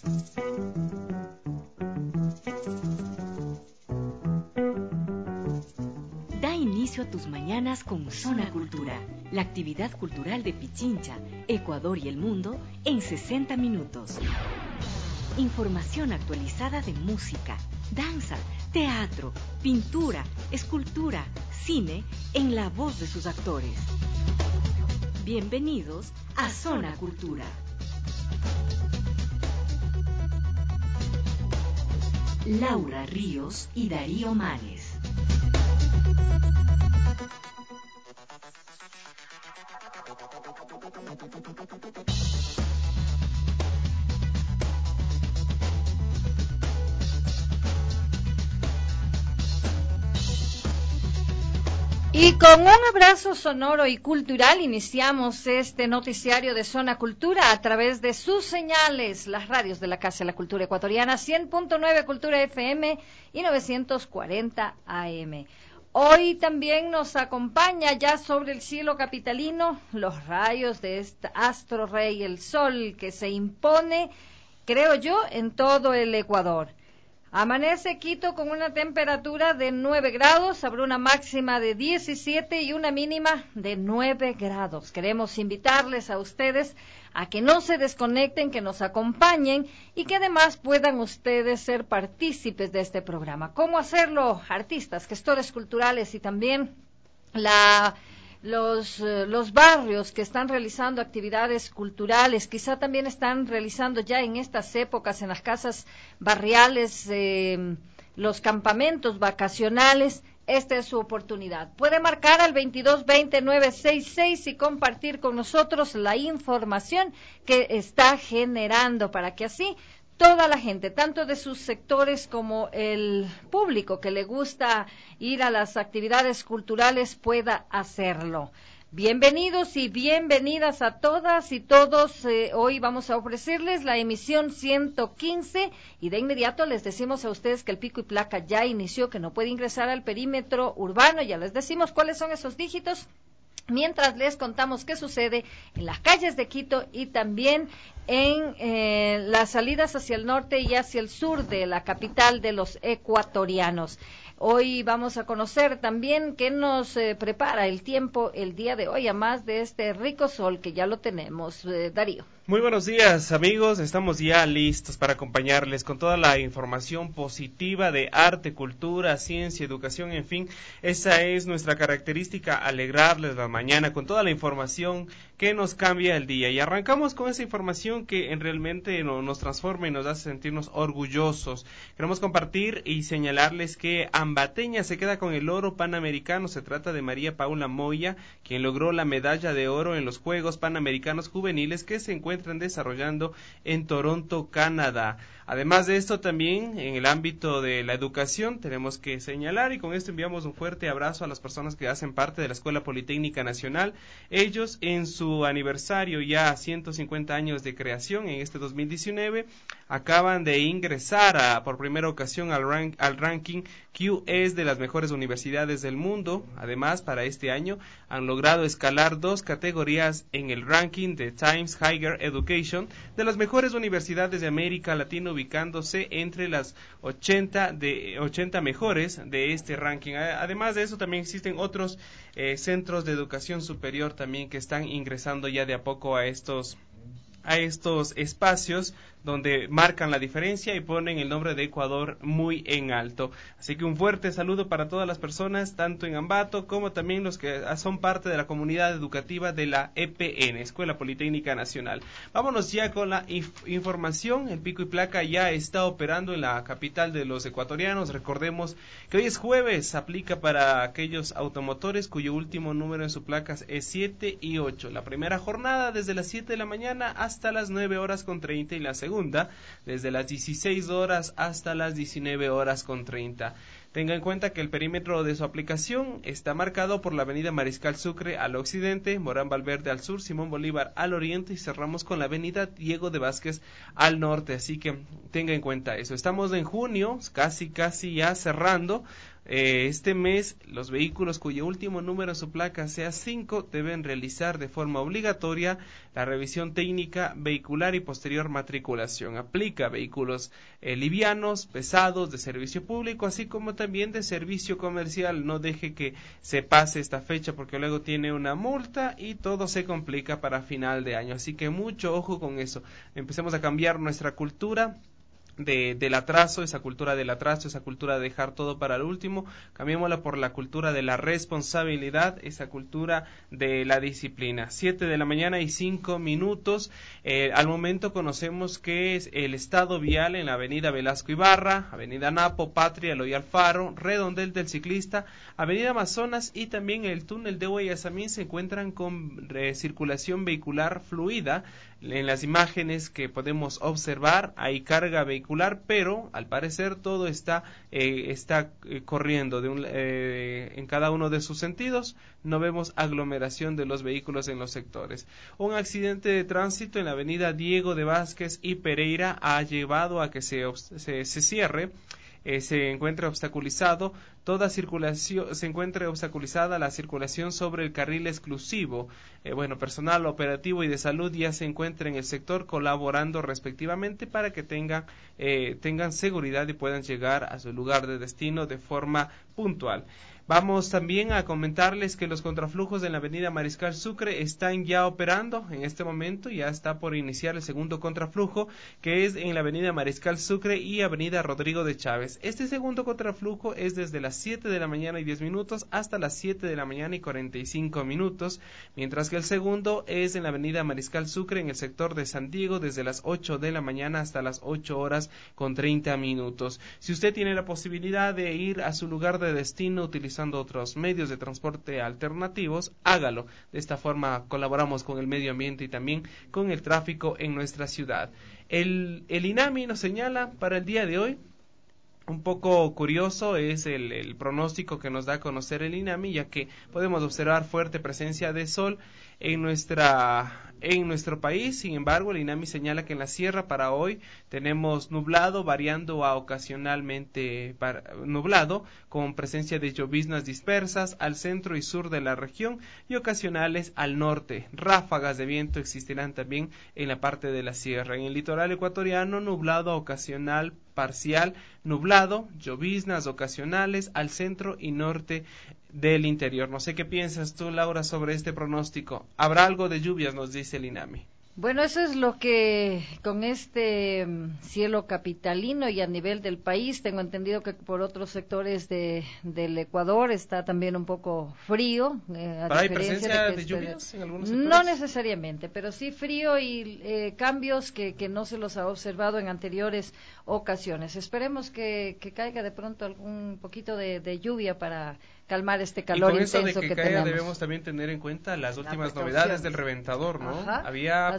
Da inicio a tus mañanas con Zona Cultura, la actividad cultural de Pichincha, Ecuador y el mundo en 60 minutos. Información actualizada de música, danza, teatro, pintura, escultura, cine, en la voz de sus actores. Bienvenidos a Zona Cultura. Laura Ríos y Darío Manes. Y con un abrazo sonoro y cultural iniciamos este noticiario de Zona Cultura a través de sus señales, las radios de la Casa de la Cultura Ecuatoriana, 100.9 Cultura FM y 940 AM. Hoy también nos acompaña ya sobre el cielo capitalino los rayos de este astro rey, el sol, que se impone, creo yo, en todo el Ecuador. Amanece Quito con una temperatura de 9 grados, habrá una máxima de 17 y una mínima de 9 grados. Queremos invitarles a ustedes a que no se desconecten, que nos acompañen y que además puedan ustedes ser partícipes de este programa. ¿Cómo hacerlo? Artistas, gestores culturales y también los barrios que están realizando actividades culturales, quizá también están realizando ya en estas épocas en las casas barriales, los campamentos vacacionales. Esta es su oportunidad. Puede marcar al 2220-966 y compartir con nosotros la información que está generando para que así toda la gente, tanto de sus sectores como el público que le gusta ir a las actividades culturales, pueda hacerlo. Bienvenidos y bienvenidas a todas y todos. Hoy vamos a ofrecerles la emisión 115 y de inmediato les decimos a ustedes que el pico y placa ya inició, que no puede ingresar al perímetro urbano. Ya les decimos cuáles son esos dígitos, mientras les contamos qué sucede en las calles de Quito y también en las salidas hacia el norte y hacia el sur de la capital de los ecuatorianos. Hoy vamos a conocer también qué nos prepara el tiempo el día de hoy, a más de este rico sol que ya lo tenemos. Darío. Muy buenos días, amigos. Estamos ya listos para acompañarles con toda la información positiva de arte, cultura, ciencia, educación, en fin. Esa es nuestra característica, alegrarles la mañana con toda la información que nos cambia el día. Y arrancamos con esa información que realmente nos transforma y nos hace sentirnos orgullosos. Queremos compartir y señalarles que Ambateña se queda con el oro panamericano. Se trata de María Paula Moya, quien logró la medalla de oro en los Juegos Panamericanos Juveniles que se encuentran desarrollando en Toronto, Canadá. Además de esto, también en el ámbito de la educación tenemos que señalar, y con esto enviamos un fuerte abrazo a las personas que hacen parte de la Escuela Politécnica Nacional. Ellos, en su aniversario ya 150 años de creación en este 2019, acaban de ingresar por primera ocasión al ranking QS de las mejores universidades del mundo. Además, para este año han logrado escalar 2 categorías en el ranking de Times Higher Education de las mejores universidades de América Latina, ubicándose entre las 80 mejores de este ranking. Además de eso, también existen otros centros de educación superior también que están ingresando ya de a poco a estos espacios donde marcan la diferencia y ponen el nombre de Ecuador muy en alto. Así que un fuerte saludo para todas las personas, tanto en Ambato como también los que son parte de la comunidad educativa de la EPN, Escuela Politécnica Nacional. Vámonos ya con la información. El pico y placa ya está operando en la capital de los ecuatorianos. Recordemos que hoy es jueves, aplica para aquellos automotores cuyo último número en su placas es 7 y 8. La primera jornada desde las 7 de la mañana hasta las 9:30 y la segunda desde las 16 horas hasta las 19:30. Tenga en cuenta que el perímetro de su aplicación está marcado por la avenida Mariscal Sucre al occidente, Morán Valverde al sur, Simón Bolívar al oriente y cerramos con la avenida Diego de Vázquez al norte, así que tenga en cuenta eso. Estamos en junio, casi ya cerrando, Este mes, los vehículos cuyo último número de su placa sea 5 deben realizar de forma obligatoria la revisión técnica vehicular y posterior matriculación. Aplica vehículos livianos, pesados, de servicio público, así como también de servicio comercial. No deje que se pase esta fecha porque luego tiene una multa y todo se complica para final de año. Así que mucho ojo con eso. Empecemos a cambiar nuestra cultura del atraso, esa cultura del atraso, esa cultura de dejar todo para el último, cambiémosla por la cultura de la responsabilidad, esa cultura de la disciplina. 7 de la mañana y 5 minutos. Al momento conocemos que es el estado vial en la avenida Velasco Ibarra, avenida Napo, Patria, Eloy Alfaro, Redondel del Ciclista, avenida Amazonas y también el túnel de Guayasamín se encuentran con circulación vehicular fluida. En las imágenes que podemos observar hay carga vehicular, pero al parecer todo está corriendo en cada uno de sus sentidos. No vemos aglomeración de los vehículos en los sectores. Un accidente de tránsito en la avenida Diego de Vázquez y Pereira ha llevado a que se cierre. Se encuentra obstaculizado se encuentra obstaculizada la circulación sobre el carril exclusivo. Personal operativo y de salud ya se encuentra en el sector colaborando respectivamente para que tengan seguridad y puedan llegar a su lugar de destino de forma puntual. Vamos también a comentarles que los contraflujos en la avenida Mariscal Sucre están ya operando en este momento, ya está por iniciar el segundo contraflujo que es en la avenida Mariscal Sucre y avenida Rodrigo de Chávez. Este segundo contraflujo es desde las 7 de la mañana y 10 minutos hasta las 7 de la mañana y 45 minutos, mientras que el segundo es en la avenida Mariscal Sucre en el sector de San Diego desde las 8 de la mañana hasta las 8 horas con 30 minutos. Si usted tiene la posibilidad de ir a su lugar de destino utilizando otros medios de transporte alternativos, hágalo. De esta forma colaboramos con el medio ambiente y también con el tráfico en nuestra ciudad. El INAMI nos señala para el día de hoy, un poco curioso es el pronóstico que nos da a conocer el INAMI, ya que podemos observar fuerte presencia de sol en nuestro país. Sin embargo, el INAMI señala que en la sierra para hoy tenemos nublado variando a ocasionalmente nublado con presencia de lloviznas dispersas al centro y sur de la región y ocasionales al norte. Ráfagas de viento existirán también en la parte de la sierra. En el litoral ecuatoriano, nublado ocasional parcial, nublado, lloviznas ocasionales al centro y norte del interior. No sé qué piensas tú, Laura, sobre este pronóstico. ¿Habrá algo de lluvias?, nos dice el INAMI. Bueno, eso es lo que con este cielo capitalino y a nivel del país, tengo entendido que por otros sectores del Ecuador está también un poco frío. ¿Hay presencia de lluvias en algunos sectores? No necesariamente, pero sí frío y cambios que no se los ha observado en anteriores ocasiones. Esperemos que caiga de pronto algún poquito de lluvia para calmar este calor intenso que tenemos. Y con eso de que caiga debemos también tener en cuenta las últimas novedades del reventador, ¿no? Ajá, había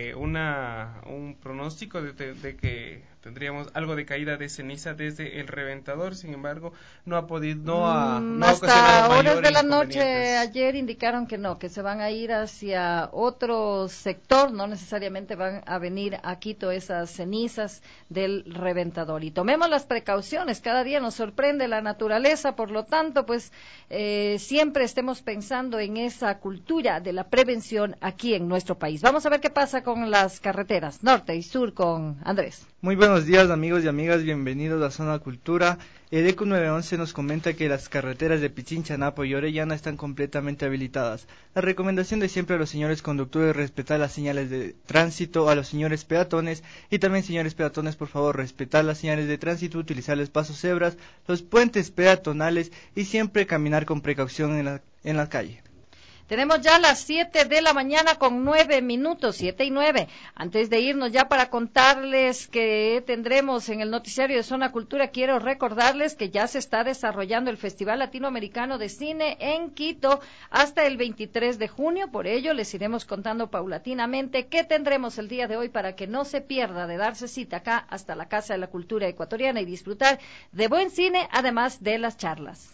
un pronóstico de que tendríamos algo de caída de ceniza desde el reventador, sin embargo no ha podido, hasta horas de la noche ayer indicaron que se van a ir hacia otro sector, no necesariamente van a venir a Quito esas cenizas del reventador. Y tomemos las precauciones, cada día nos sorprende la naturaleza, por lo tanto, pues siempre estemos pensando en esa cultura de la prevención aquí en nuestro país. Vamos a ver qué pasa con las carreteras norte y sur con Andrés. Muy buenos días, amigos y amigas, bienvenidos a Zona Cultura. El ECU 911 nos comenta que las carreteras de Pichincha, Napo y Orellana están completamente habilitadas. La recomendación de siempre a los señores conductores es respetar las señales de tránsito, a los señores peatones y también, señores peatones, por favor, respetar las señales de tránsito, utilizar los pasos cebras, los puentes peatonales y siempre caminar con precaución en la calle. Tenemos ya las 7 de la mañana con 9 minutos, 7 y 9. Antes de irnos ya para contarles que tendremos en el noticiario de Zona Cultura, quiero recordarles que ya se está desarrollando el Festival Latinoamericano de Cine en Quito hasta el 23 de junio. Por ello, les iremos contando paulatinamente qué tendremos el día de hoy para que no se pierda de darse cita acá hasta la Casa de la Cultura Ecuatoriana y disfrutar de buen cine, además de las charlas.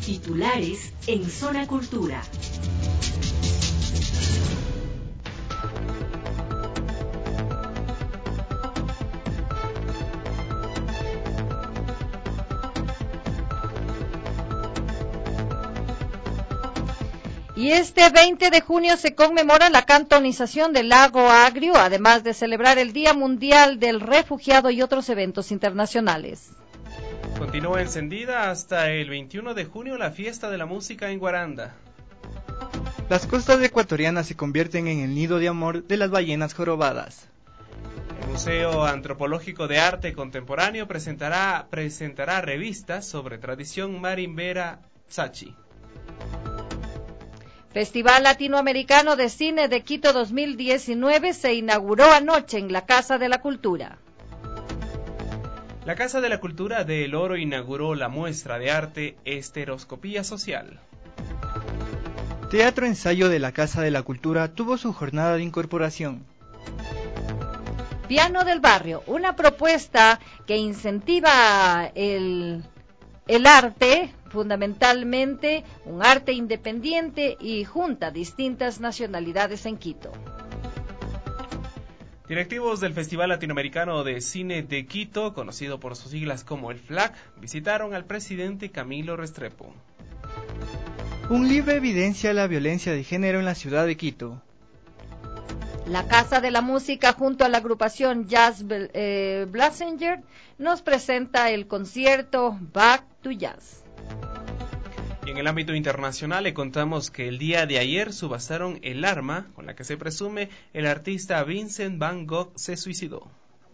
Titulares en Zona Cultura. Y este 20 de junio se conmemora la cantonización del lago Agrio, además de celebrar el Día Mundial del Refugiado y otros eventos internacionales. Continúa encendida hasta el 21 de junio la fiesta de la música en Guaranda. Las costas ecuatorianas se convierten en el nido de amor de las ballenas jorobadas. El Museo Antropológico de Arte Contemporáneo presentará revistas sobre tradición marimbera Tsachi. Festival Latinoamericano de Cine de Quito 2019 se inauguró anoche en la Casa de la Cultura. La Casa de la Cultura de El Oro inauguró la muestra de arte Esteroscopía Social. Teatro Ensayo de la Casa de la Cultura tuvo su jornada de incorporación. Piano del Barrio, una propuesta que incentiva el arte, fundamentalmente un arte independiente, y junta distintas nacionalidades en Quito. Directivos del Festival Latinoamericano de Cine de Quito, conocido por sus siglas como el FLAC, visitaron al presidente Camilo Restrepo. Un libro evidencia la violencia de género en la ciudad de Quito. La Casa de la Música junto a la agrupación Jazz Blassinger nos presenta el concierto Back to Jazz. Y en el ámbito internacional le contamos que el día de ayer subastaron el arma con la que se presume el artista Vincent Van Gogh se suicidó.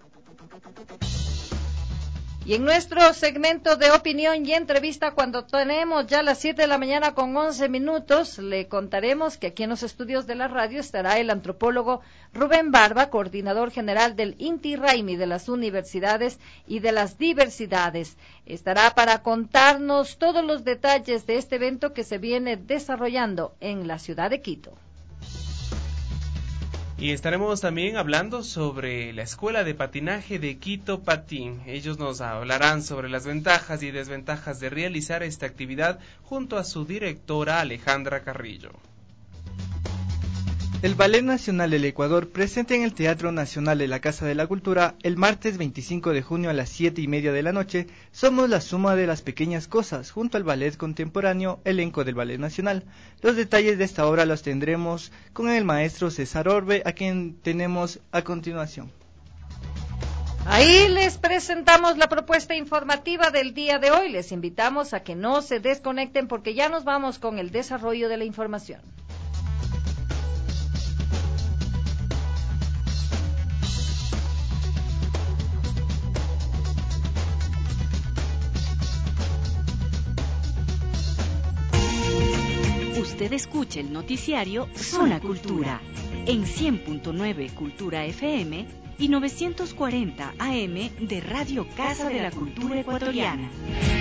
Y en nuestro segmento de opinión y entrevista, cuando tenemos ya las 7 de la mañana con 11 minutos, le contaremos que aquí en los estudios de la radio estará el antropólogo Rubén Barba, coordinador general del Inti Raymi de las universidades y de las diversidades. Estará para contarnos todos los detalles de este evento que se viene desarrollando en la ciudad de Quito. Y estaremos también hablando sobre la Escuela de Patinaje de Quito Patín. Ellos nos hablarán sobre las ventajas y desventajas de realizar esta actividad junto a su directora Alejandra Carrillo. El Ballet Nacional del Ecuador presenta en el Teatro Nacional de la Casa de la Cultura el martes 25 de junio a las 7:30 de la noche Somos la suma de las pequeñas cosas, junto al ballet contemporáneo elenco del Ballet Nacional. Los detalles de esta obra los tendremos con el maestro César Orbe, a quien tenemos a continuación. Ahí les presentamos la propuesta informativa del día de hoy. Les invitamos a que no se desconecten porque ya nos vamos con el desarrollo de la información. Usted escucha el noticiario Zona Cultura en 100.9 Cultura FM y 940 AM de Radio Casa de la Cultura Ecuatoriana.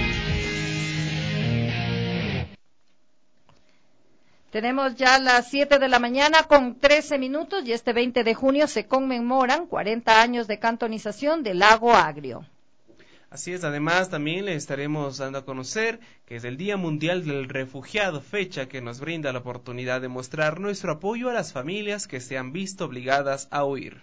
Tenemos ya las 7 de la mañana con 13 minutos y este 20 de junio se conmemoran 40 años de cantonización del lago Agrio. Así es, además también le estaremos dando a conocer que es el Día Mundial del Refugiado, fecha que nos brinda la oportunidad de mostrar nuestro apoyo a las familias que se han visto obligadas a huir.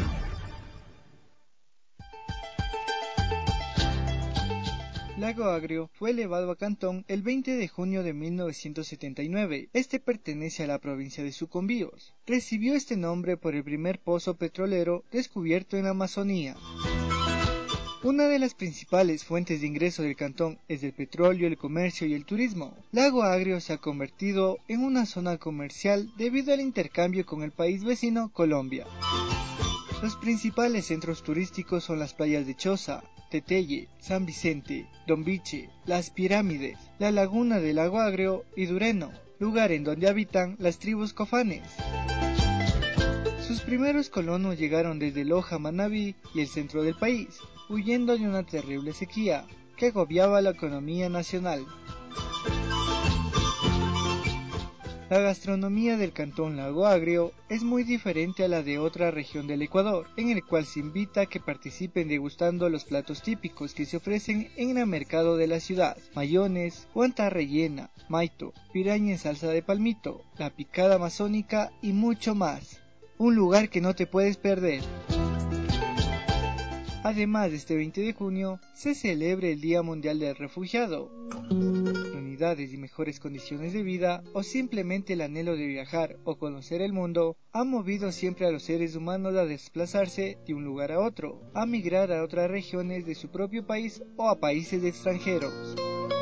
Lago Agrio fue elevado a cantón el 20 de junio de 1979. Este pertenece a la provincia de Sucumbíos. Recibió este nombre por el primer pozo petrolero descubierto en la Amazonía. Una de las principales fuentes de ingreso del cantón es el petróleo, el comercio y el turismo. Lago Agrio se ha convertido en una zona comercial debido al intercambio con el país vecino, Colombia. Los principales centros turísticos son las playas de Choza, Teteye, San Vicente, Dombiche, Las Pirámides, la laguna del Lago Agrio y Dureno, lugar en donde habitan las tribus cofanes. Sus primeros colonos llegaron desde Loja, Manabí y el centro del país, huyendo de una terrible sequía que agobiaba la economía nacional. La gastronomía del cantón Lago Agrio es muy diferente a la de otra región del Ecuador, en el cual se invita a que participen degustando los platos típicos que se ofrecen en el mercado de la ciudad: mayones, guanta rellena, maito, piraña en salsa de palmito, la picada amazónica y mucho más. Un lugar que no te puedes perder. Además, este 20 de junio se celebra el Día Mundial del Refugiado. Unidades y mejores condiciones de vida, o simplemente el anhelo de viajar o conocer el mundo, ha movido siempre a los seres humanos a desplazarse de un lugar a otro, a migrar a otras regiones de su propio país o a países extranjeros.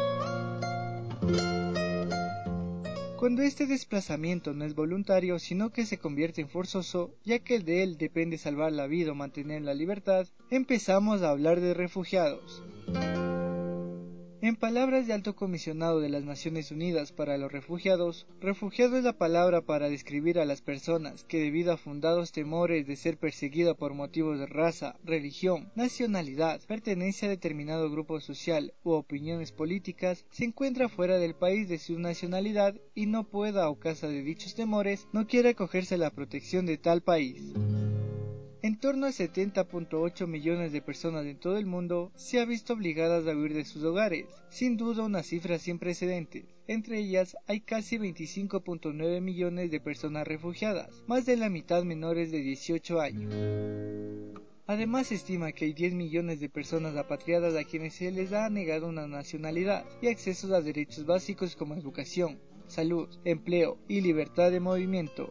Cuando este desplazamiento no es voluntario, sino que se convierte en forzoso, ya que de él depende salvar la vida o mantener la libertad, empezamos a hablar de refugiados. En palabras del Alto Comisionado de las Naciones Unidas para los Refugiados, refugiado es la palabra para describir a las personas que, debido a fundados temores de ser perseguidas por motivos de raza, religión, nacionalidad, pertenencia a determinado grupo social u opiniones políticas, se encuentra fuera del país de su nacionalidad y no pueda, a causa de dichos temores, no quiere acogerse a la protección de tal país. En torno a 70.8 millones de personas en todo el mundo se ha visto obligadas a huir de sus hogares, sin duda una cifra sin precedentes. Entre ellas hay casi 25.9 millones de personas refugiadas, más de la mitad menores de 18 años. Además se estima que hay 10 millones de personas apatriadas a quienes se les ha negado una nacionalidad y acceso a derechos básicos como educación, salud, empleo y libertad de movimiento.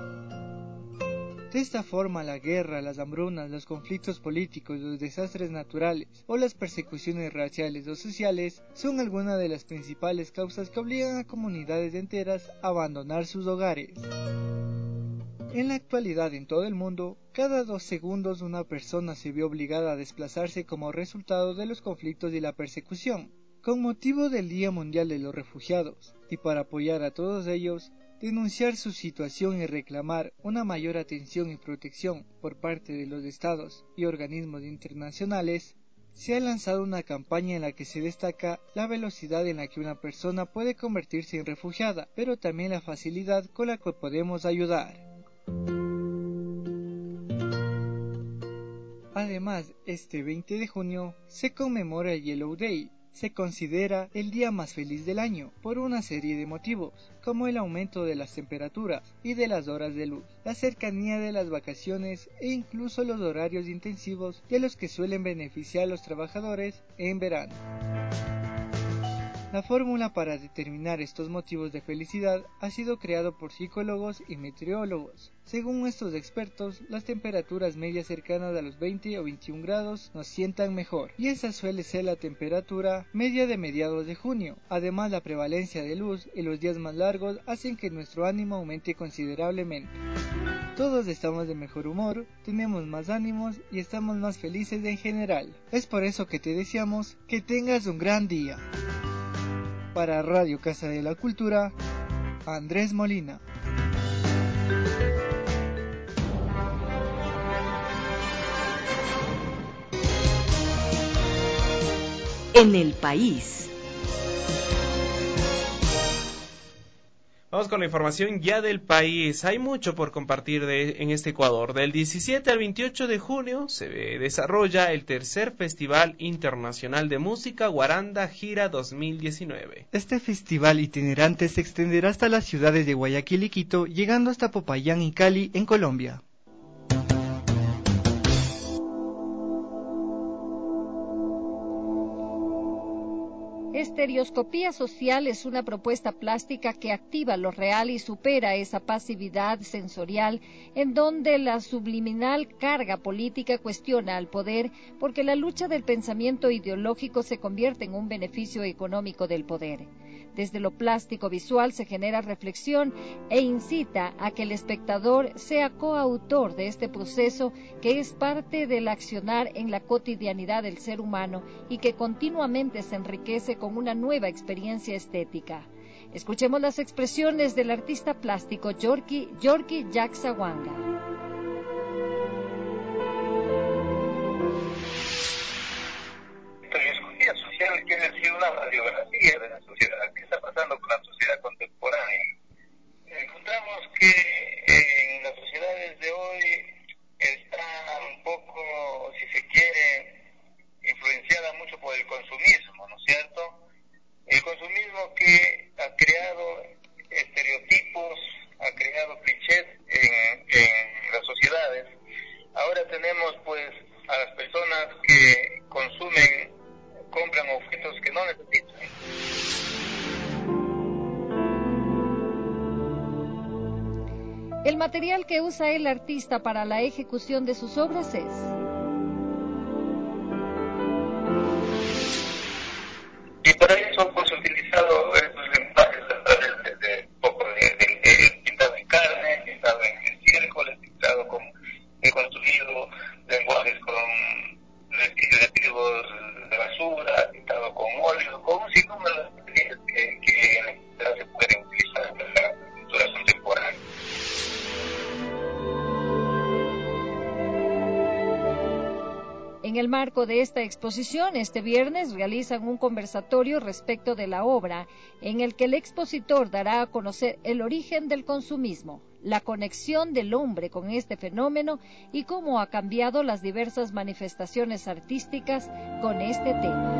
De esta forma, la guerra, las hambrunas, los conflictos políticos, los desastres naturales o las persecuciones raciales o sociales son algunas de las principales causas que obligan a comunidades enteras a abandonar sus hogares. En la actualidad, en todo el mundo, cada 2 segundos una persona se ve obligada a desplazarse como resultado de los conflictos y la persecución. Con motivo del Día Mundial de los Refugiados, y para apoyar a todos ellos, denunciar su situación y reclamar una mayor atención y protección por parte de los estados y organismos internacionales, se ha lanzado una campaña en la que se destaca la velocidad en la que una persona puede convertirse en refugiada, pero también la facilidad con la que podemos ayudar. Además, este 20 de junio se conmemora el Yellow Day. Se considera el día más feliz del año por una serie de motivos, como el aumento de las temperaturas y de las horas de luz, la cercanía de las vacaciones e incluso los horarios intensivos de los que suelen beneficiar a los trabajadores en verano. La fórmula para determinar estos motivos de felicidad ha sido creada por psicólogos y meteorólogos. Según estos expertos, las temperaturas medias cercanas a los 20 o 21 grados nos sientan mejor, y esa suele ser la temperatura media de mediados de junio. Además, la prevalencia de luz y los días más largos hacen que nuestro ánimo aumente considerablemente. Todos estamos de mejor humor, tenemos más ánimos y estamos más felices en general. Es por eso que te deseamos que tengas un gran día. Para Radio Casa de la Cultura, Andrés Molina. En el país. Vamos con la información ya del país. Hay mucho por compartir en este Ecuador. Del 17 al 28 de junio se desarrolla el tercer Festival Internacional de Música Guaranda Gira 2019. Este festival itinerante se extenderá hasta las ciudades de Guayaquil y Quito, llegando hasta Popayán y Cali, en Colombia. Estereoscopía social es una propuesta plástica que activa lo real y supera esa pasividad sensorial en donde la subliminal carga política cuestiona al poder, porque la lucha del pensamiento ideológico se convierte en un beneficio económico del poder. Desde lo plástico visual se genera reflexión e incita a que el espectador sea coautor de este proceso que es parte del accionar en la cotidianidad del ser humano y que continuamente se enriquece con una nueva experiencia estética. Escuchemos las expresiones del artista plástico Yorki Yaxawanga. Estereoscopía social quiere decir una radiografía de la sociedad. ¿Qué está pasando con la sociedad contemporánea? consumismo, ¿no es cierto? El consumismo que ha creado estereotipos, ha creado clichés en las sociedades. Ahora tenemos pues a las personas que compran objetos que no necesitan. El material que usa el artista para la ejecución de sus obras es y para eso pues he utilizado estos lenguajes a través de poco de pintado en carne, pintado en círculos, he construido lenguajes con residuos de basura, pintado con óleo, con un sinnúmero de materiales que en la actualidad se pueden utilizar en la pintura contemporánea. En el marco de esta exposición, este viernes realizan un conversatorio respecto de la obra, en el que el expositor dará a conocer el origen del consumismo, la conexión del hombre con este fenómeno y cómo ha cambiado las diversas manifestaciones artísticas con este tema.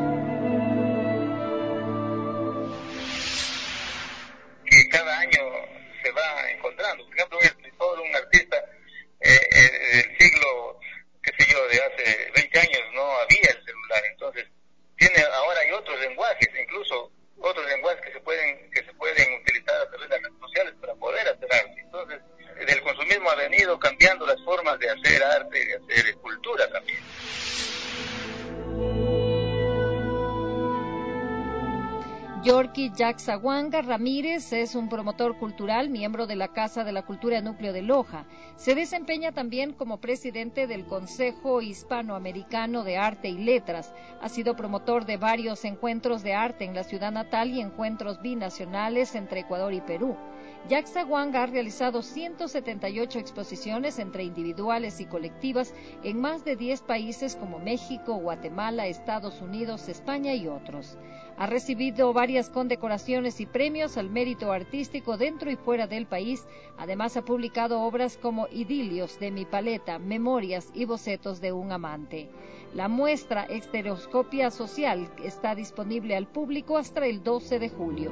Que cada año se va encontrando. Por ejemplo, un escritor, un artista del siglo, qué sé yo, de hace 20 años no había el celular, entonces ahora hay otros lenguajes, incluso otros lenguajes que se pueden utilizar a través de las redes sociales para poder hacer arte. Entonces, el consumismo ha venido cambiando las formas de hacer arte, de hacer cultura también. Yorky Yaxahuanga Ramírez es un promotor cultural, miembro de la Casa de la Cultura Núcleo de Loja. Se desempeña también como presidente del Consejo Hispanoamericano de Arte y Letras. Ha sido promotor de varios encuentros de arte en la ciudad natal y encuentros binacionales entre Ecuador y Perú. Yaxahuanga ha realizado 178 exposiciones entre individuales y colectivas en más de 10 países como México, Guatemala, Estados Unidos, España y otros. Ha recibido varias condecoraciones y premios al mérito artístico dentro y fuera del país. Además ha publicado obras como Idilios de mi paleta, Memorias y Bocetos de un amante. La muestra Estereoscopia Social está disponible al público hasta el 12 de julio.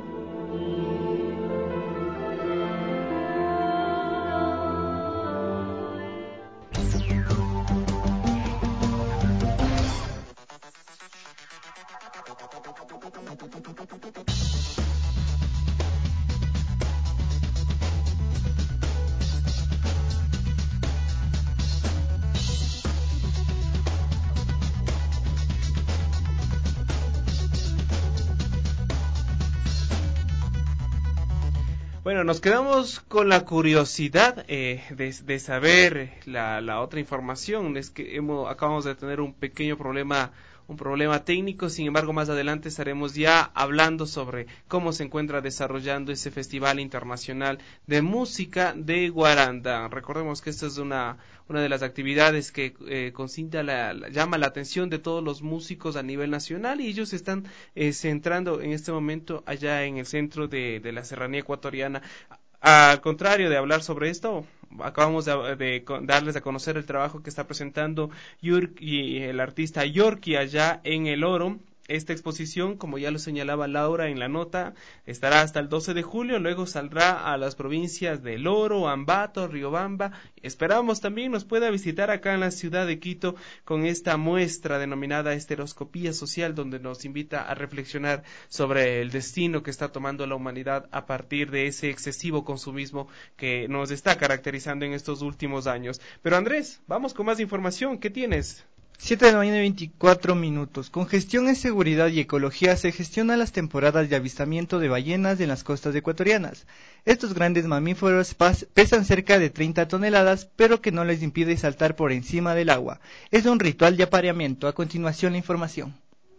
Bueno, nos quedamos con la curiosidad de saber la otra información. Es que acabamos de tener un pequeño problema técnico. Sin embargo, más adelante estaremos ya hablando sobre cómo se encuentra desarrollando ese Festival Internacional de Música de Guaranda. Recordemos que esta es una de las actividades que llama la atención de todos los músicos a nivel nacional, y ellos están centrando en este momento allá en el centro de la serranía ecuatoriana. Al contrario de hablar sobre esto, acabamos de darles a conocer el trabajo que está presentando el artista Yorky allá en El Oro. Esta exposición, como ya lo señalaba Laura en la nota, estará hasta el 12 de julio, luego saldrá a las provincias de El Oro, Ambato, Riobamba. Esperamos también nos pueda visitar acá en la ciudad de Quito con esta muestra denominada Estereoscopía Social, donde nos invita a reflexionar sobre el destino que está tomando la humanidad a partir de ese excesivo consumismo que nos está caracterizando en estos últimos años. Pero Andrés, vamos con más información. ¿Qué tienes? 7 de la mañana y 24 minutos. Con gestión en seguridad y ecología se gestionan las temporadas de avistamiento de ballenas en las costas ecuatorianas. Estos grandes mamíferos pesan cerca de 30 toneladas, pero que no les impide saltar por encima del agua. Es un ritual de apareamiento. A continuación la información.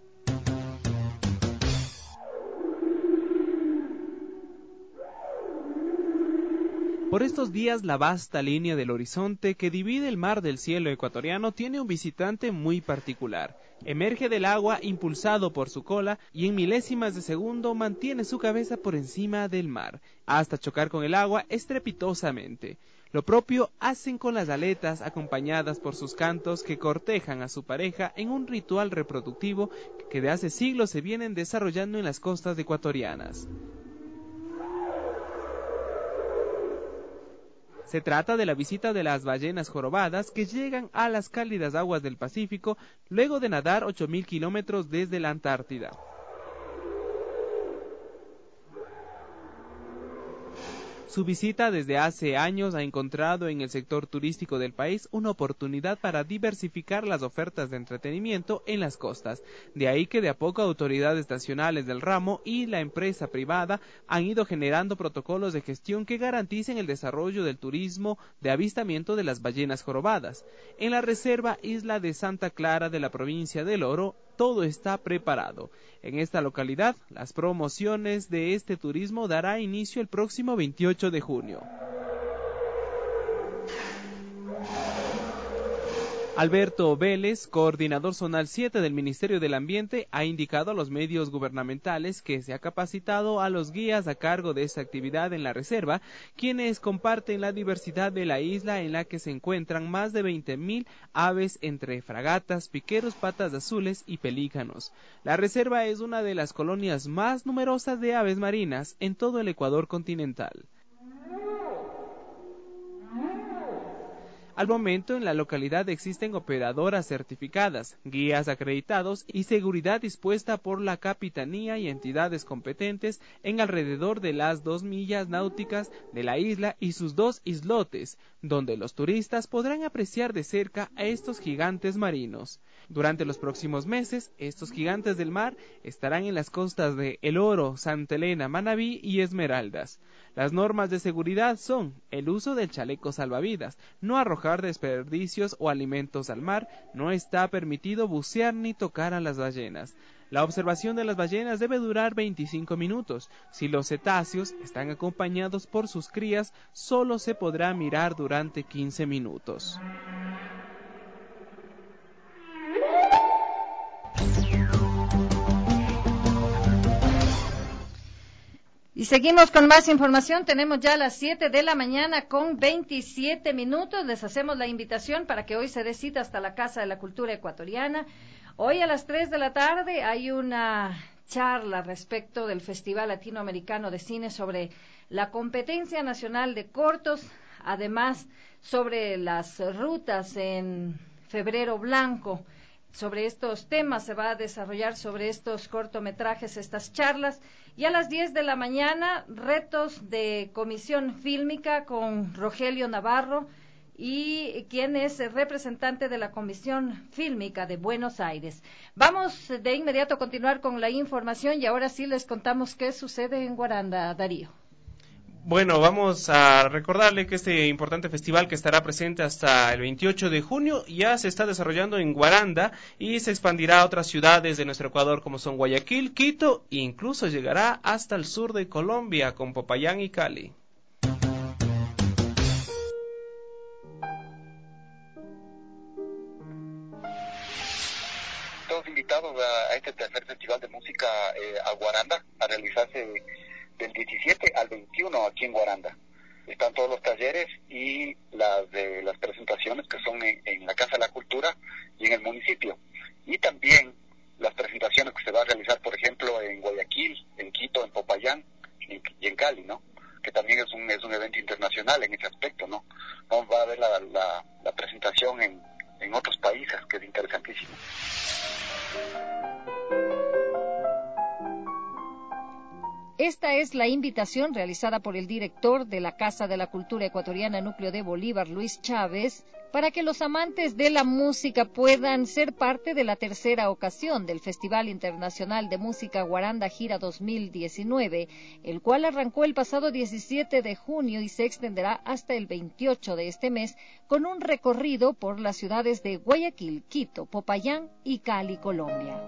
Por estos días, la vasta línea del horizonte que divide el mar del cielo ecuatoriano tiene un visitante muy particular. Emerge del agua impulsado por su cola y en milésimas de segundo mantiene su cabeza por encima del mar, hasta chocar con el agua estrepitosamente. Lo propio hacen con las aletas, acompañadas por sus cantos que cortejan a su pareja en un ritual reproductivo que de hace siglos se vienen desarrollando en las costas ecuatorianas. Se trata de la visita de las ballenas jorobadas que llegan a las cálidas aguas del Pacífico luego de nadar 8.000 kilómetros desde la Antártida. Su visita desde hace años ha encontrado en el sector turístico del país una oportunidad para diversificar las ofertas de entretenimiento en las costas. De ahí que de a poco autoridades nacionales del ramo y la empresa privada han ido generando protocolos de gestión que garanticen el desarrollo del turismo de avistamiento de las ballenas jorobadas. En la reserva Isla de Santa Clara de la provincia del Oro, todo está preparado. En esta localidad, las promociones de este turismo dará inicio el próximo 28 de junio. Alberto Vélez, coordinador zonal 7 del Ministerio del Ambiente, ha indicado a los medios gubernamentales que se ha capacitado a los guías a cargo de esta actividad en la reserva, quienes comparten la diversidad de la isla en la que se encuentran más de 20.000 aves entre fragatas, piqueros, patas azules y pelícanos. La reserva es una de las colonias más numerosas de aves marinas en todo el Ecuador continental. Al momento, en la localidad existen operadoras certificadas, guías acreditados y seguridad dispuesta por la Capitanía y entidades competentes en alrededor de las 2 millas náuticas de la isla y sus 2 islotes, donde los turistas podrán apreciar de cerca a estos gigantes marinos. Durante los próximos meses, estos gigantes del mar estarán en las costas de El Oro, Santa Elena, Manabí y Esmeraldas. Las normas de seguridad son el uso del chaleco salvavidas, no arrojar desperdicios o alimentos al mar, no está permitido bucear ni tocar a las ballenas. La observación de las ballenas debe durar 25 minutos. Si los cetáceos están acompañados por sus crías, solo se podrá mirar durante 15 minutos. Y seguimos con más información. Tenemos ya las 7 de la mañana con 27 minutos. Les hacemos la invitación para que hoy se dé cita hasta la Casa de la Cultura Ecuatoriana. Hoy a las 3 de la tarde hay una charla respecto del Festival Latinoamericano de Cine sobre la competencia nacional de cortos, además sobre las rutas en Febrero Blanco. Sobre estos temas se va a desarrollar sobre estos cortometrajes, estas charlas. Y a las 10 de la mañana, retos de comisión fílmica con Rogelio Navarro, y quien es el representante de la Comisión Fílmica de Buenos Aires. Vamos de inmediato a continuar con la información y ahora sí les contamos qué sucede en Guaranda, Darío. Bueno, vamos a recordarle que este importante festival que estará presente hasta el 28 de junio ya se está desarrollando en Guaranda y se expandirá a otras ciudades de nuestro Ecuador como son Guayaquil, Quito e incluso llegará hasta el sur de Colombia con Popayán y Cali. Todos invitados a este tercer festival de música a Guaranda a realizarse del 17 al 21 aquí en Guaranda. Están todos los talleres y las presentaciones que son en la Casa de la Cultura y en el municipio. Y también las presentaciones que se va a realizar, por ejemplo, en Guayaquil, en Quito, en Popayán y en Cali, ¿no? Que también es un evento internacional en ese aspecto, ¿no? Va a haber la presentación en otros países, que es interesantísimo. Esta es la invitación realizada por el director de la Casa de la Cultura Ecuatoriana Núcleo de Bolívar, Luis Chávez, para que los amantes de la música puedan ser parte de la tercera ocasión del Festival Internacional de Música Guaranda Gira 2019, el cual arrancó el pasado 17 de junio y se extenderá hasta el 28 de este mes, con un recorrido por las ciudades de Guayaquil, Quito, Popayán y Cali, Colombia.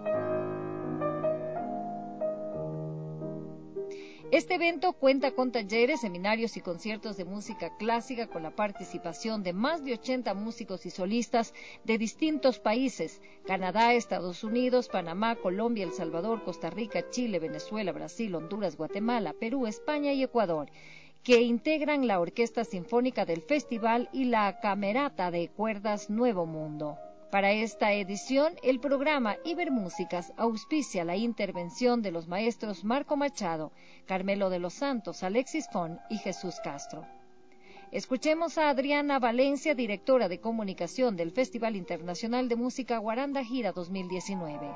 Este evento cuenta con talleres, seminarios y conciertos de música clásica con la participación de más de 80 músicos y solistas de distintos países: Canadá, Estados Unidos, Panamá, Colombia, El Salvador, Costa Rica, Chile, Venezuela, Brasil, Honduras, Guatemala, Perú, España y Ecuador. que integran la Orquesta Sinfónica del Festival y la Camerata de Cuerdas Nuevo Mundo. Para esta edición, el programa Ibermúsicas auspicia la intervención de los maestros Marco Machado, Carmelo de los Santos, Alexis Fon y Jesús Castro. Escuchemos a Adriana Valencia, directora de comunicación del Festival Internacional de Música Guaranda Gira 2019.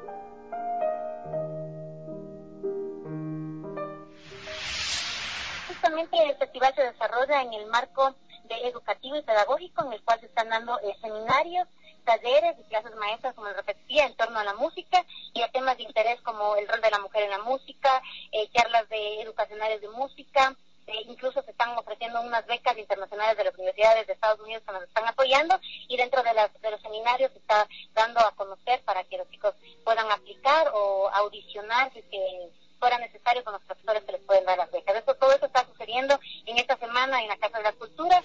Justamente el festival se desarrolla en el marco educativo y pedagógico, en el cual se están dando seminarios, talleres y clases maestras, como les repetía, en torno a la música y a temas de interés como el rol de la mujer en la música, charlas educacionales de música. Incluso se están ofreciendo unas becas internacionales de las universidades de Estados Unidos que nos están apoyando, y dentro de los seminarios se está dando a conocer para que los chicos puedan aplicar o audicionar si que fuera necesario con los profesores que les pueden dar las becas. Todo eso está sucediendo en esta semana en la Casa de la Cultura.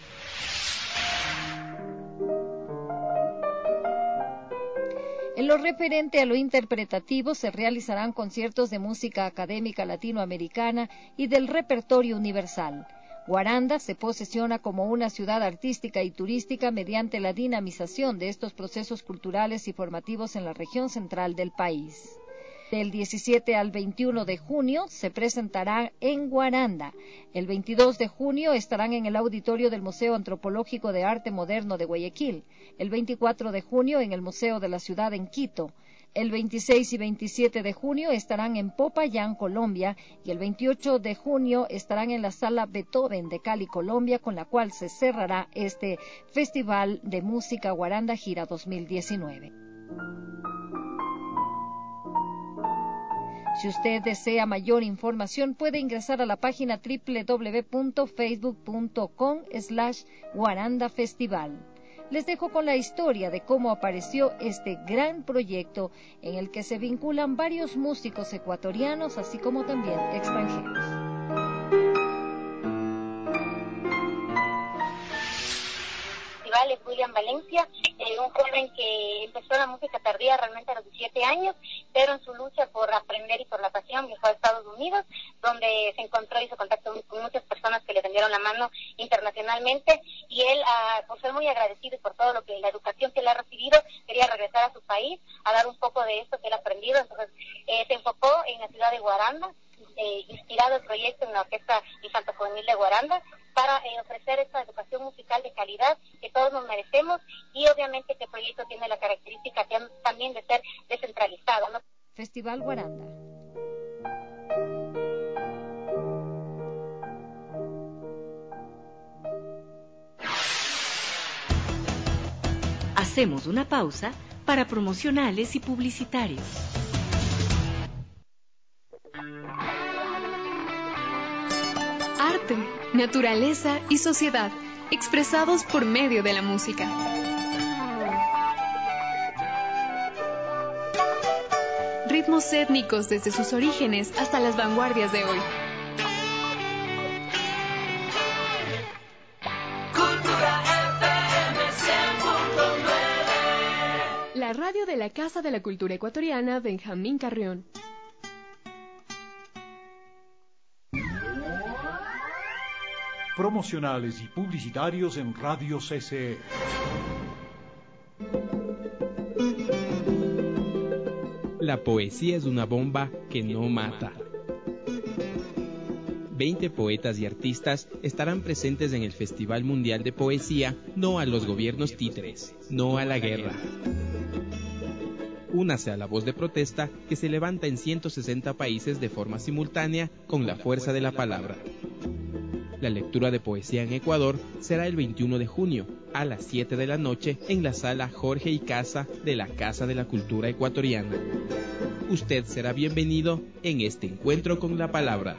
En lo referente a lo interpretativo, se realizarán conciertos de música académica latinoamericana y del repertorio universal. Guaranda se posesiona como una ciudad artística y turística mediante la dinamización de estos procesos culturales y formativos en la región central del país. Del 17 al 21 de junio se presentará en Guaranda. El 22 de junio estarán en el auditorio del Museo Antropológico de Arte Moderno de Guayaquil. El 24 de junio en el Museo de la Ciudad en Quito. El 26 y 27 de junio estarán en Popayán, Colombia, y el 28 de junio estarán en la Sala Beethoven de Cali, Colombia, con la cual se cerrará este Festival de Música Guaranda Gira 2019. Si usted desea mayor información, puede ingresar a la página www.facebook.com/guarandafestival. Les dejo con la historia de cómo apareció este gran proyecto en el que se vinculan varios músicos ecuatorianos, así como también extranjeros. Es William Valencia, un joven que empezó la música tardía realmente a los 17 años, pero en su lucha por aprender y por la pasión viajó a Estados Unidos, donde se encontró y hizo contacto con muchas personas que le tendieron la mano internacionalmente, y él, por ser muy agradecido por todo lo que la educación que él ha recibido, quería regresar a su país a dar un poco de esto que él ha aprendido. Entonces se enfocó en la ciudad de Guaranda, inspirado el proyecto en la Orquesta Infanto Juvenil de Guaranda, para ofrecer esta educación musical de calidad que todos nos merecemos, y obviamente que el proyecto tiene la característica también de ser descentralizado, ¿no? Festival Guaranda. Hacemos una pausa para promocionales y publicitarios. Arte, naturaleza y sociedad, expresados por medio de la música. Ritmos étnicos desde sus orígenes hasta las vanguardias de hoy. Cultura FM 100.9. La radio de la Casa de la Cultura Ecuatoriana Benjamín Carrión. Promocionales y publicitarios en Radio CCE. La poesía es una bomba que no mata. 20 poetas y artistas estarán presentes en el Festival Mundial de Poesía No a los Gobiernos Títeres, No a la Guerra. Únase a la voz de protesta que se levanta en 160 países de forma simultánea con la fuerza de la palabra. La lectura de poesía en Ecuador será el 21 de junio a las 7 de la noche en la sala Jorge y Casa de la Casa de la Cultura Ecuatoriana. Usted será bienvenido en este encuentro con la palabra.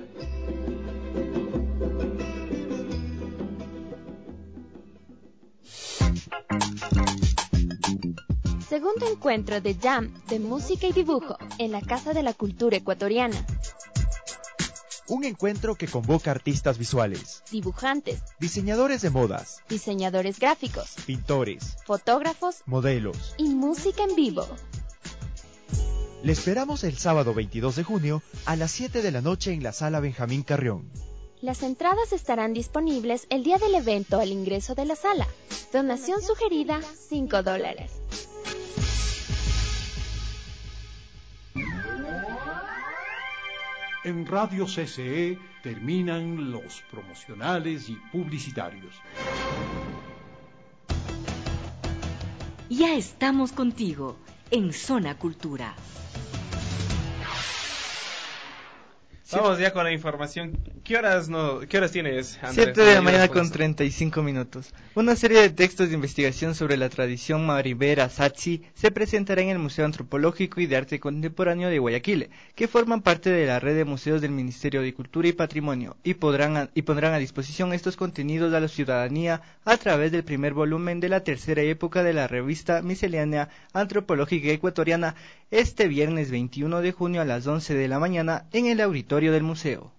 Segundo encuentro de Jam de música y dibujo en la Casa de la Cultura Ecuatoriana. Un encuentro que convoca artistas visuales, dibujantes, diseñadores de modas, diseñadores gráficos, pintores, fotógrafos, modelos y música en vivo. Le esperamos el sábado 22 de junio a las 7 de la noche en la Sala Benjamín Carrión. Las entradas estarán disponibles el día del evento al ingreso de la sala. Donación sugerida, $5. En Radio CCE terminan los promocionales y publicitarios. Ya estamos contigo en Zona Cultura. Vamos ya con la información. ¿Qué horas tienes, Andrés? 7 de la mañana con 35 minutos. Una serie de textos de investigación sobre la tradición marimbera Sachi se presentará en el Museo Antropológico y de Arte Contemporáneo de Guayaquil, que forman parte de la red de museos del Ministerio de Cultura y Patrimonio, y pondrán a disposición estos contenidos a la ciudadanía a través del primer volumen de la tercera época de la revista miscelánea antropológica ecuatoriana, este viernes 21 de junio a las 11 de la mañana en el auditorio del museo.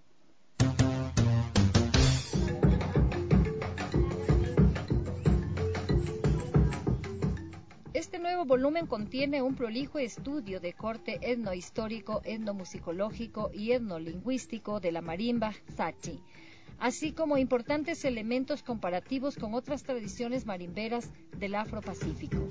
Este nuevo volumen contiene un prolijo estudio de corte etnohistórico, etnomusicológico y etnolingüístico de la marimba Sachi, así como importantes elementos comparativos con otras tradiciones marimberas del Afro-Pacífico.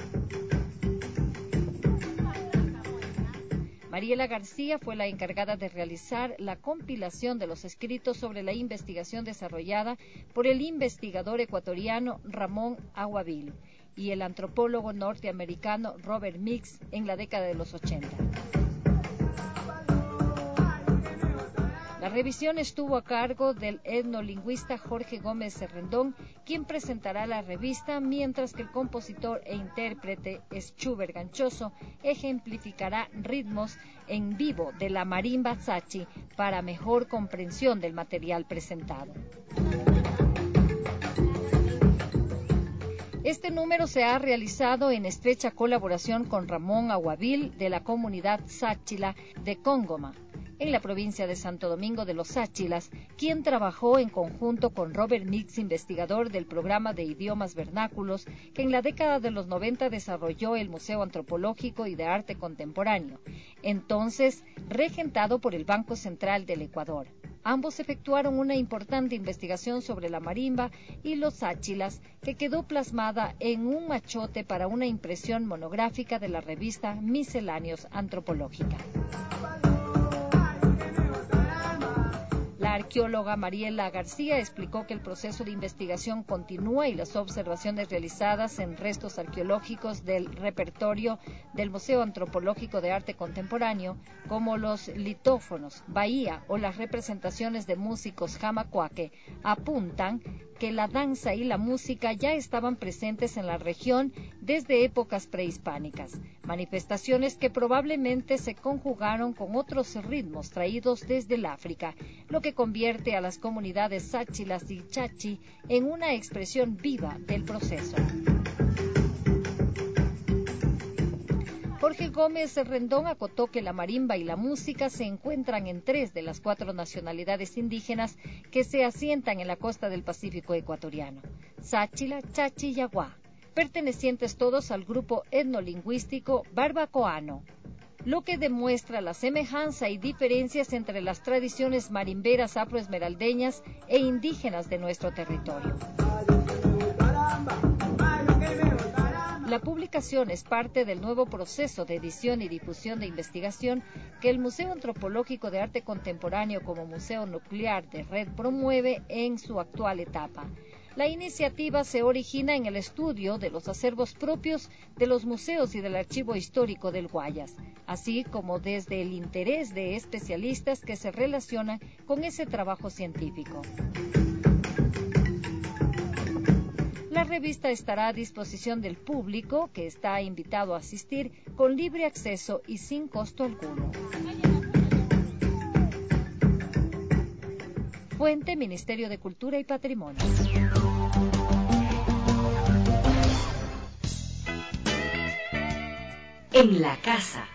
Mariela García fue la encargada de realizar la compilación de los escritos sobre la investigación desarrollada por el investigador ecuatoriano Ramón Aguavil y el antropólogo norteamericano Robert Mix en la década de los 80. La revisión estuvo a cargo del etnolingüista Jorge Gómez Rendón, quien presentará la revista, mientras que el compositor e intérprete Schubert Ganchoso ejemplificará ritmos en vivo de la marimba Sachi para mejor comprensión del material presentado. Este número se ha realizado en estrecha colaboración con Ramón Aguavil de la comunidad Sáchila de Cóngoma, en la provincia de Santo Domingo de los Sáchilas, quien trabajó en conjunto con Robert Mix, investigador del programa de idiomas vernáculos que en la década de los 90 desarrolló el Museo Antropológico y de Arte Contemporáneo, entonces regentado por el Banco Central del Ecuador. Ambos efectuaron una importante investigación sobre la marimba y los sáchilas que quedó plasmada en un machote para una impresión monográfica de la revista Misceláneos Antropológica. La arqueóloga Mariela García explicó que el proceso de investigación continúa y las observaciones realizadas en restos arqueológicos del repertorio del Museo Antropológico de Arte Contemporáneo, como los litófonos, bahía o las representaciones de músicos jamacuaque, apuntan que la danza y la música ya estaban presentes en la región desde épocas prehispánicas, manifestaciones que probablemente se conjugaron con otros ritmos traídos desde el África, lo que convierte a las comunidades sáchilas y chachi en una expresión viva del proceso. Jorge Gómez Rendón acotó que la marimba y la música se encuentran en 3 de las 4 nacionalidades indígenas que se asientan en la costa del Pacífico ecuatoriano: Sáchila, Chachi y Yaguá, pertenecientes todos al grupo etnolingüístico barbacoano, lo que demuestra la semejanza y diferencias entre las tradiciones marimberas afroesmeraldeñas e indígenas de nuestro territorio. La publicación es parte del nuevo proceso de edición y difusión de investigación que el Museo Antropológico de Arte Contemporáneo como museo nuclear de red promueve en su actual etapa. La iniciativa se origina en el estudio de los acervos propios de los museos y del Archivo Histórico del Guayas, así como desde el interés de especialistas que se relacionan con ese trabajo científico. La revista estará a disposición del público, que está invitado a asistir con libre acceso y sin costo alguno. Fuente: Ministerio de Cultura y Patrimonio. En la casa.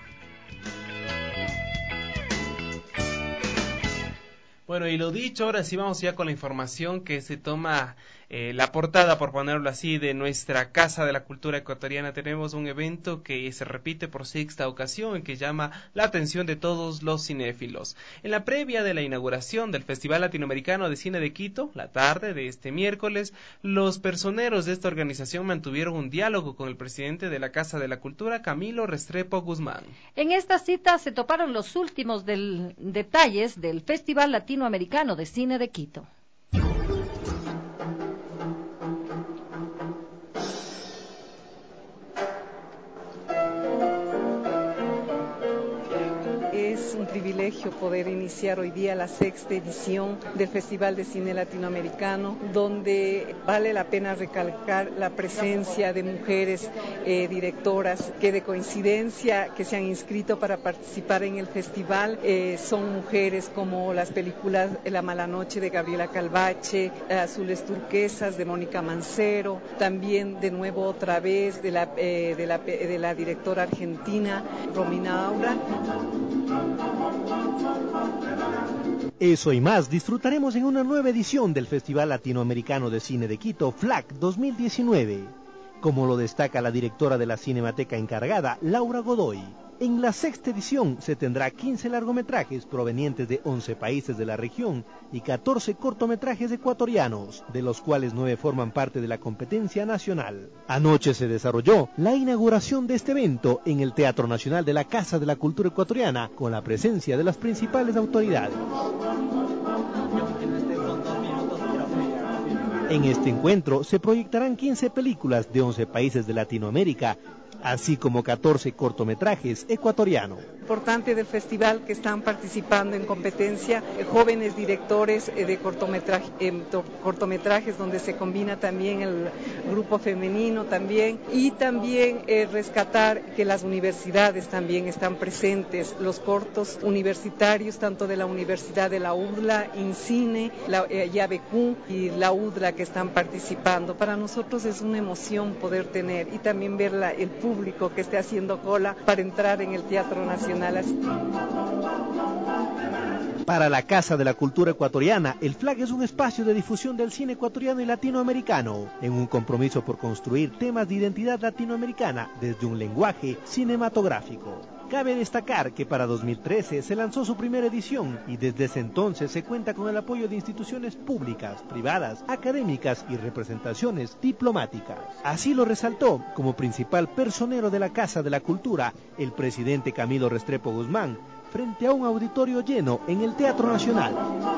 Bueno, y lo dicho, ahora sí vamos ya con la información que se toma la portada, por ponerlo así, de nuestra Casa de la Cultura Ecuatoriana. Tenemos un evento que se repite por sexta ocasión, que llama la atención de todos los cinéfilos. En la previa de la inauguración del Festival Latinoamericano de Cine de Quito, la tarde de este miércoles, los personeros de esta organización mantuvieron un diálogo con el presidente de la Casa de la Cultura, Camilo Restrepo Guzmán. En esta cita se toparon los últimos detalles del Festival Latinoamericano de Cine de Quito. Es un privilegio poder iniciar hoy día la sexta edición del Festival de Cine Latinoamericano, donde vale la pena recalcar la presencia de mujeres directoras que de coincidencia que se han inscrito para participar en el festival. Son mujeres como las películas La Mala Noche de Gabriela Calvache, Azules Turquesas de Mónica Mancero, también de nuevo otra vez de la directora argentina Romina Aura. Eso y más disfrutaremos en una nueva edición del Festival Latinoamericano de Cine de Quito, FLAC 2019. Como lo destaca la directora de la Cinemateca encargada, Laura Godoy. En la sexta edición se tendrá 15 largometrajes provenientes de 11 países de la región y 14 cortometrajes ecuatorianos, de los cuales 9 forman parte de la competencia nacional. Anoche se desarrolló la inauguración de este evento en el Teatro Nacional de la Casa de la Cultura Ecuatoriana, con la presencia de las principales autoridades. En este encuentro se proyectarán 15 películas de 11 países de Latinoamérica, así como 14 cortometrajes ecuatorianos. Importante del festival que están participando en competencia jóvenes directores de cortometrajes donde se combina también el grupo femenino también, y también rescatar que las universidades también están presentes, los cortos universitarios tanto de la Universidad de la UDLA, INCINE, la YABQ y la UDLA que están participando. Para nosotros es una emoción poder tener y también ver el público que esté haciendo cola para entrar en el Teatro Nacional. Para la Casa de la Cultura Ecuatoriana, el FLAC es un espacio de difusión del cine ecuatoriano y latinoamericano, en un compromiso por construir temas de identidad latinoamericana desde un lenguaje cinematográfico. Cabe destacar que para 2013 se lanzó su primera edición y desde ese entonces se cuenta con el apoyo de instituciones públicas, privadas, académicas y representaciones diplomáticas. Así lo resaltó como principal personero de la Casa de la Cultura el presidente Camilo Restrepo Guzmán, frente a un auditorio lleno en el Teatro Nacional.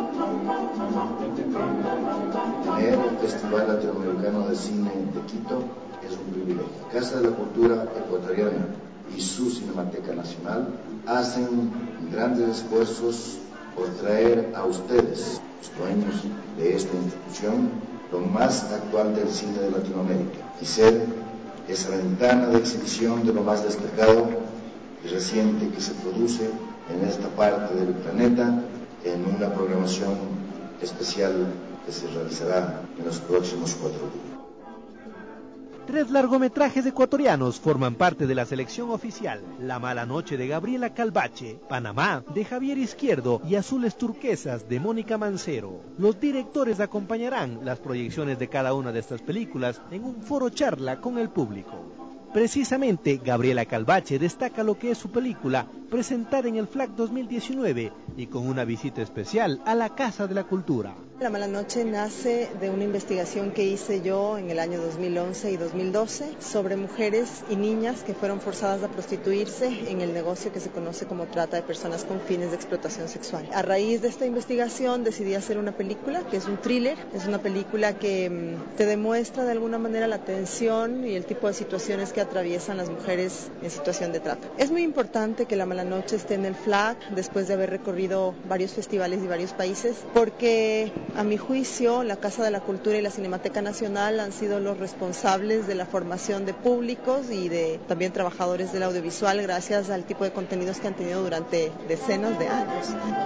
Tener el Festival Latinoamericano de Cine de Quito es un privilegio. Casa de la Cultura Ecuatoriana y su Cinemateca Nacional hacen grandes esfuerzos por traer a ustedes, los dueños de esta institución, lo más actual del cine de Latinoamérica y ser esa ventana de exhibición de lo más destacado y reciente que se produce en esta parte del planeta en una programación especial que se realizará en los próximos 4 días. 3 largometrajes ecuatorianos forman parte de la selección oficial: La Mala Noche de Gabriela Calvache, Panamá de Javier Izquierdo y Azules Turquesas de Mónica Mancero. Los directores acompañarán las proyecciones de cada una de estas películas en un foro charla con el público. Precisamente, Gabriela Calvache destaca lo que es su película, presentada en el FLAC 2019 y con una visita especial a la Casa de la Cultura. La Mala Noche nace de una investigación que hice yo en el año 2011 y 2012 sobre mujeres y niñas que fueron forzadas a prostituirse en el negocio que se conoce como trata de personas con fines de explotación sexual. A raíz de esta investigación decidí hacer una película que es un thriller, es una película que te demuestra de alguna manera la tensión y el tipo de situaciones que atraviesan las mujeres en situación de trata. Es muy importante que La Mala Noche esté en el FLAC después de haber recorrido varios festivales y varios países, porque a mi juicio, la Casa de la Cultura y la Cinemateca Nacional han sido los responsables de la formación de públicos y de también trabajadores del audiovisual gracias al tipo de contenidos que han tenido durante decenas de años.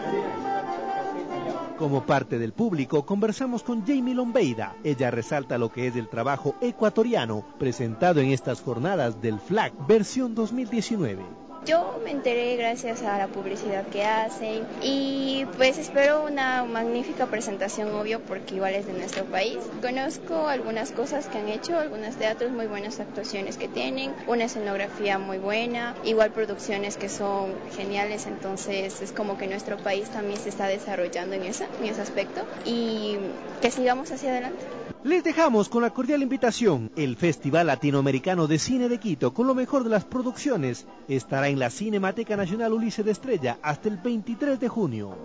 Como parte del público, conversamos con Jamie Lombeida. Ella resalta lo que es el trabajo ecuatoriano presentado en estas jornadas del FLAC versión 2019. Yo me enteré gracias a la publicidad que hacen y pues espero una magnífica presentación, obvio, porque igual es de nuestro país. Conozco algunas cosas que han hecho, algunos teatros, muy buenas actuaciones que tienen, una escenografía muy buena, igual producciones que son geniales, entonces es como que nuestro país también se está desarrollando en ese aspecto y que sigamos hacia adelante. Les dejamos con la cordial invitación. El Festival Latinoamericano de Cine de Quito, con lo mejor de las producciones, estará en la Cinemateca Nacional Ulises de Estrella hasta el 23 de junio.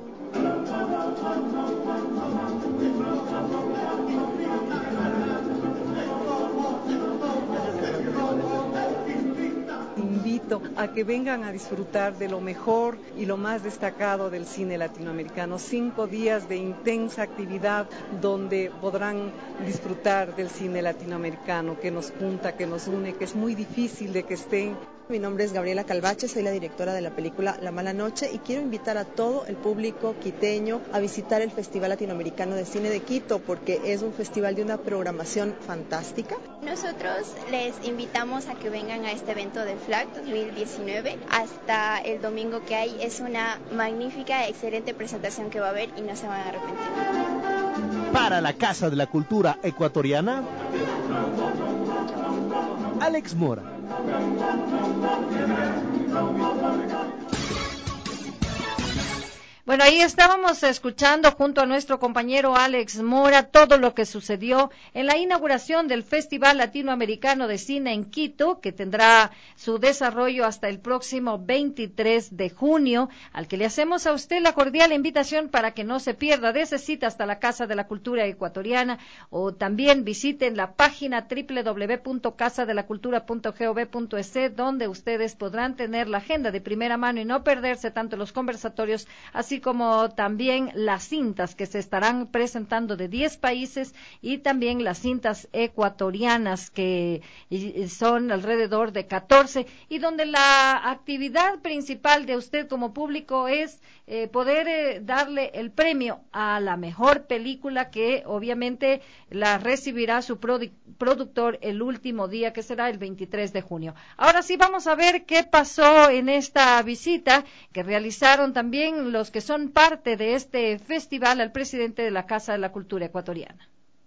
Invito a que vengan a disfrutar de lo mejor y lo más destacado del cine latinoamericano. 5 días de intensa actividad donde podrán disfrutar del cine latinoamericano que nos junta, que nos une, que es muy difícil de que estén. Mi nombre es Gabriela Calvache, soy la directora de la película La Mala Noche y quiero invitar a todo el público quiteño a visitar el Festival Latinoamericano de Cine de Quito porque es un festival de una programación fantástica. Nosotros les invitamos a que vengan a este evento del FLAG 2019 hasta el domingo que hay. Es una magnífica, excelente presentación que va a haber y no se van a arrepentir. Para la Casa de la Cultura Ecuatoriana, Alex Mora. Bueno, ahí estábamos escuchando junto a nuestro compañero Alex Mora todo lo que sucedió en la inauguración del Festival Latinoamericano de Cine en Quito, que tendrá su desarrollo hasta el próximo 23 de junio, al que le hacemos a usted la cordial invitación para que no se pierda de esa cita hasta la Casa de la Cultura Ecuatoriana, o también visiten la página www.casadelacultura.gov.es, donde ustedes podrán tener la agenda de primera mano y no perderse tanto los conversatorios, así como también las cintas que se estarán presentando de 10 países y también las cintas ecuatorianas que son alrededor de 14 y donde la actividad principal de usted como público es poder darle el premio a la mejor película que obviamente la recibirá su productor el último día que será el 23 de junio. Ahora sí vamos a ver qué pasó en esta visita que realizaron también los que son parte de este festival al presidente de la Casa de la Cultura Ecuatoriana.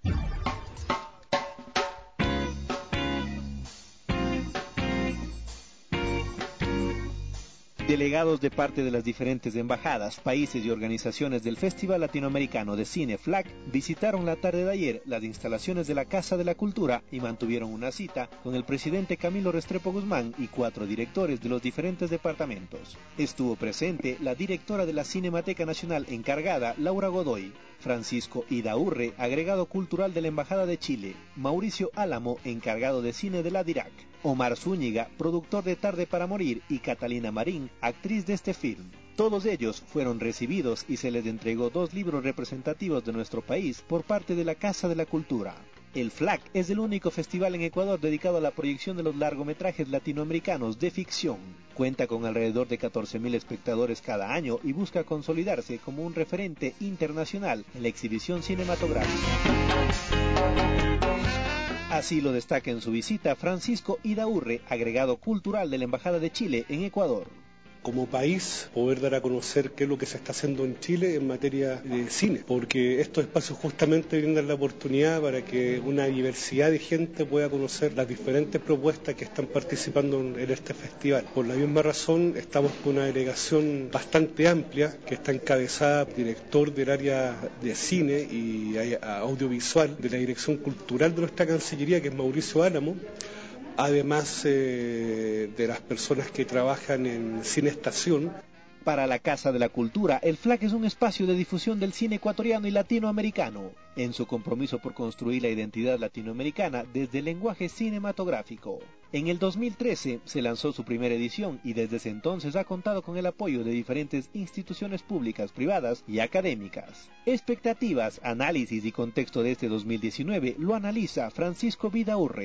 Delegados de parte de las diferentes embajadas, países y organizaciones del Festival Latinoamericano de Cine FLAC visitaron la tarde de ayer las instalaciones de la Casa de la Cultura y mantuvieron una cita con el presidente Camilo Restrepo Guzmán y 4 directores de los diferentes departamentos. Estuvo presente la directora de la Cinemateca Nacional encargada, Laura Godoy, Francisco Idaurre, agregado cultural de la Embajada de Chile, Mauricio Álamo, encargado de cine de la DIRAC, Omar Zúñiga, productor de Tarde para Morir, y Catalina Marín, actriz de este film. Todos ellos fueron recibidos y se les entregó 2 libros representativos de nuestro país por parte de la Casa de la Cultura. El FLAC es el único festival en Ecuador dedicado a la proyección de los largometrajes latinoamericanos de ficción. Cuenta con alrededor de 14.000 espectadores cada año y busca consolidarse como un referente internacional en la exhibición cinematográfica. Así lo destaca en su visita Francisco Idaurre, agregado cultural de la Embajada de Chile en Ecuador. Como país, poder dar a conocer qué es lo que se está haciendo en Chile en materia de cine, porque estos espacios justamente brindan la oportunidad para que una diversidad de gente pueda conocer las diferentes propuestas que están participando en este festival. Por la misma razón, estamos con una delegación bastante amplia que está encabezada por el director del área de cine y audiovisual de la Dirección Cultural de nuestra Cancillería, que es Mauricio Álamo, además de las personas que trabajan en Cine Estación. Para la Casa de la Cultura, el FLAC es un espacio de difusión del cine ecuatoriano y latinoamericano, en su compromiso por construir la identidad latinoamericana desde el lenguaje cinematográfico. En el 2013 se lanzó su primera edición y desde ese entonces ha contado con el apoyo de diferentes instituciones públicas, privadas y académicas. Expectativas, análisis y contexto de este 2019 lo analiza Francisco Idaurre.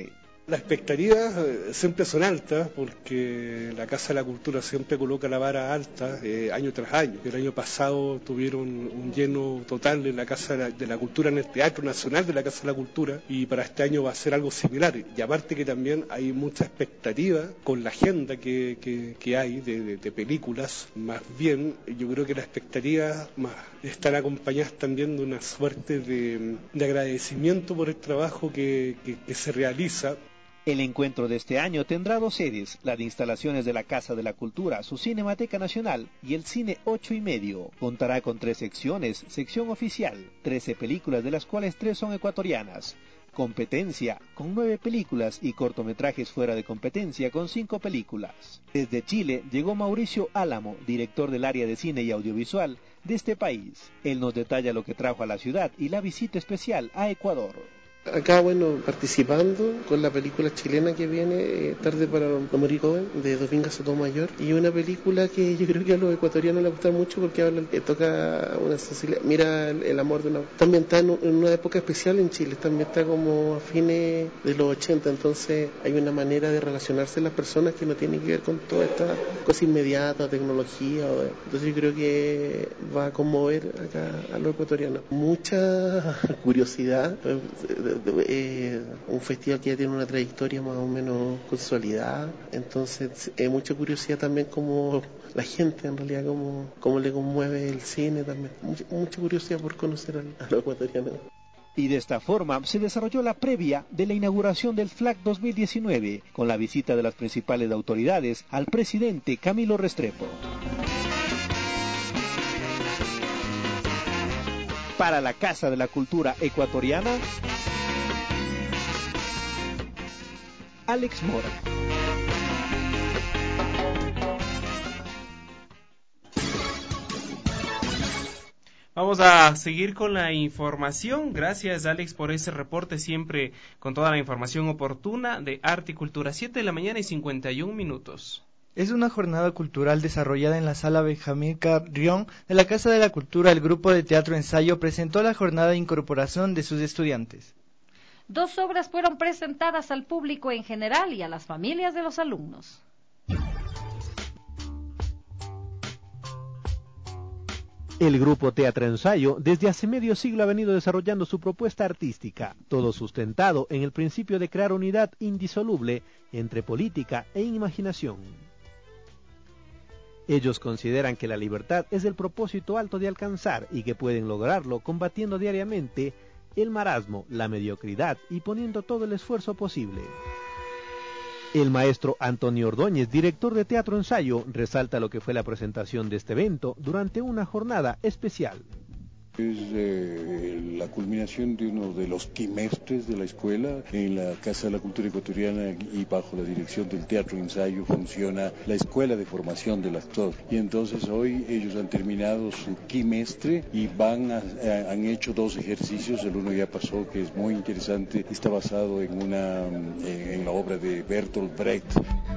Las expectativas siempre son altas porque la Casa de la Cultura siempre coloca la vara alta año tras año. El año pasado tuvieron un lleno total en la Casa de la Cultura, en el Teatro Nacional de la Casa de la Cultura, y para este año va a ser algo similar. Y aparte que también hay mucha expectativa con la agenda que hay de películas. Más bien, yo creo que las expectativas están acompañadas también de una suerte de agradecimiento por el trabajo que se realiza. El encuentro de este año tendrá 2 sedes, la de instalaciones de la Casa de la Cultura, su Cinemateca Nacional y el Cine 8 y medio. Contará con 3 secciones, sección oficial, 13 películas de las cuales 3 son ecuatorianas. Competencia, con 9 películas y cortometrajes fuera de competencia con 5 películas. Desde Chile llegó Mauricio Álamo, director del área de cine y audiovisual de este país. Él nos detalla lo que trajo a la ciudad y la visita especial a Ecuador. Acá, participando con la película chilena que viene, Tarde para no morir joven, de Dominga Sotomayor, y una película que yo creo que a los ecuatorianos les gusta mucho porque toca una sensibilidad, mira el amor de una... También está en una época especial en Chile, también está como a fines de los 80, entonces hay una manera de relacionarse las personas que no tiene que ver con toda esta cosa inmediata, tecnología, entonces yo creo que va a conmover acá a los ecuatorianos. Mucha curiosidad, un festival que ya tiene una trayectoria más o menos consolidada, entonces mucha curiosidad también como la gente en realidad cómo le conmueve el cine también, mucha curiosidad por conocer a los ecuatorianos. Y de esta forma se desarrolló la previa de la inauguración del FLAC 2019 con la visita de las principales autoridades al presidente Camilo Restrepo. Para la Casa de la Cultura Ecuatoriana, Alex Mora. Vamos a seguir con la información. Gracias, Alex, por ese reporte, siempre con toda la información oportuna de arte y cultura. 7 de la mañana y 51 minutos. Es una jornada cultural desarrollada en la sala Benjamín Carrión de la Casa de la Cultura. El grupo de teatro ensayo presentó la jornada de incorporación de sus estudiantes. 2 obras fueron presentadas al público en general y a las familias de los alumnos. El grupo Teatro Ensayo desde hace medio siglo ha venido desarrollando su propuesta artística, todo sustentado en el principio de crear unidad indisoluble entre política e imaginación. Ellos consideran que la libertad es el propósito alto de alcanzar y que pueden lograrlo combatiendo diariamente el marasmo, la mediocridad y poniendo todo el esfuerzo posible. El maestro Antonio Ordóñez, director de Teatro Ensayo, resalta lo que fue la presentación de este evento durante una jornada especial. Es la culminación de uno de los quimestres de la escuela. En la Casa de la Cultura Ecuatoriana y bajo la dirección del Teatro Ensayo funciona la Escuela de Formación del Actor. Y entonces hoy ellos han terminado su quimestre y han hecho 2 ejercicios. El uno ya pasó, que es muy interesante, está basado en la obra de Bertolt Brecht.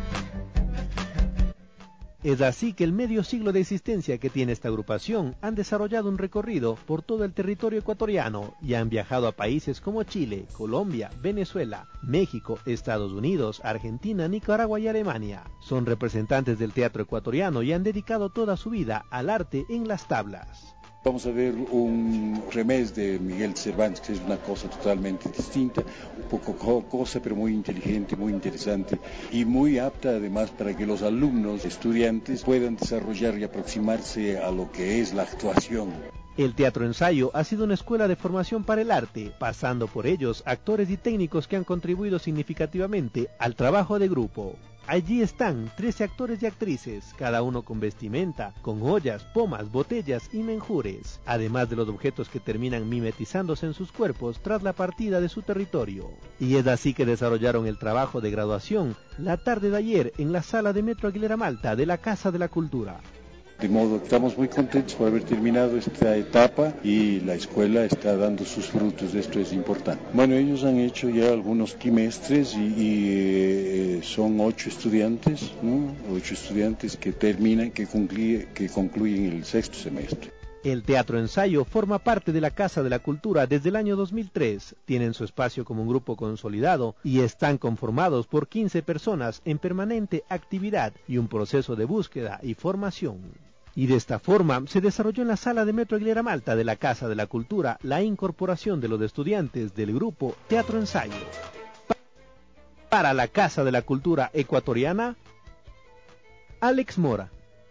Es así que el medio siglo de existencia que tiene esta agrupación han desarrollado un recorrido por todo el territorio ecuatoriano y han viajado a países como Chile, Colombia, Venezuela, México, Estados Unidos, Argentina, Nicaragua y Alemania. Son representantes del teatro ecuatoriano y han dedicado toda su vida al arte en las tablas. Vamos a ver un remés de Miguel Cervantes, que es una cosa totalmente distinta, un poco jocosa, pero muy inteligente, muy interesante y muy apta además para que los alumnos, estudiantes, puedan desarrollar y aproximarse a lo que es la actuación. El Teatro Ensayo ha sido una escuela de formación para el arte, pasando por ellos actores y técnicos que han contribuido significativamente al trabajo de grupo. Allí están 13 actores y actrices, cada uno con vestimenta, con ollas, pomas, botellas y menjures, además de los objetos que terminan mimetizándose en sus cuerpos tras la partida de su territorio. Y es así que desarrollaron el trabajo de graduación la tarde de ayer en la sala de Metro Aguilera Malta de la Casa de la Cultura. De modo que estamos muy contentos por haber terminado esta etapa y la escuela está dando sus frutos, esto es importante. Bueno, ellos han hecho ya algunos quimestres y son 8 estudiantes, ¿no? 8 estudiantes que terminan, que concluyen el 6º semestre. El Teatro Ensayo forma parte de la Casa de la Cultura desde el año 2003. Tienen su espacio como un grupo consolidado y están conformados por 15 personas en permanente actividad y un proceso de búsqueda y formación. Y de esta forma se desarrolló en la sala de Metro Aguilera Malta de la Casa de la Cultura la incorporación de los estudiantes del grupo Teatro Ensayo. Para la Casa de la Cultura Ecuatoriana, Alex Mora.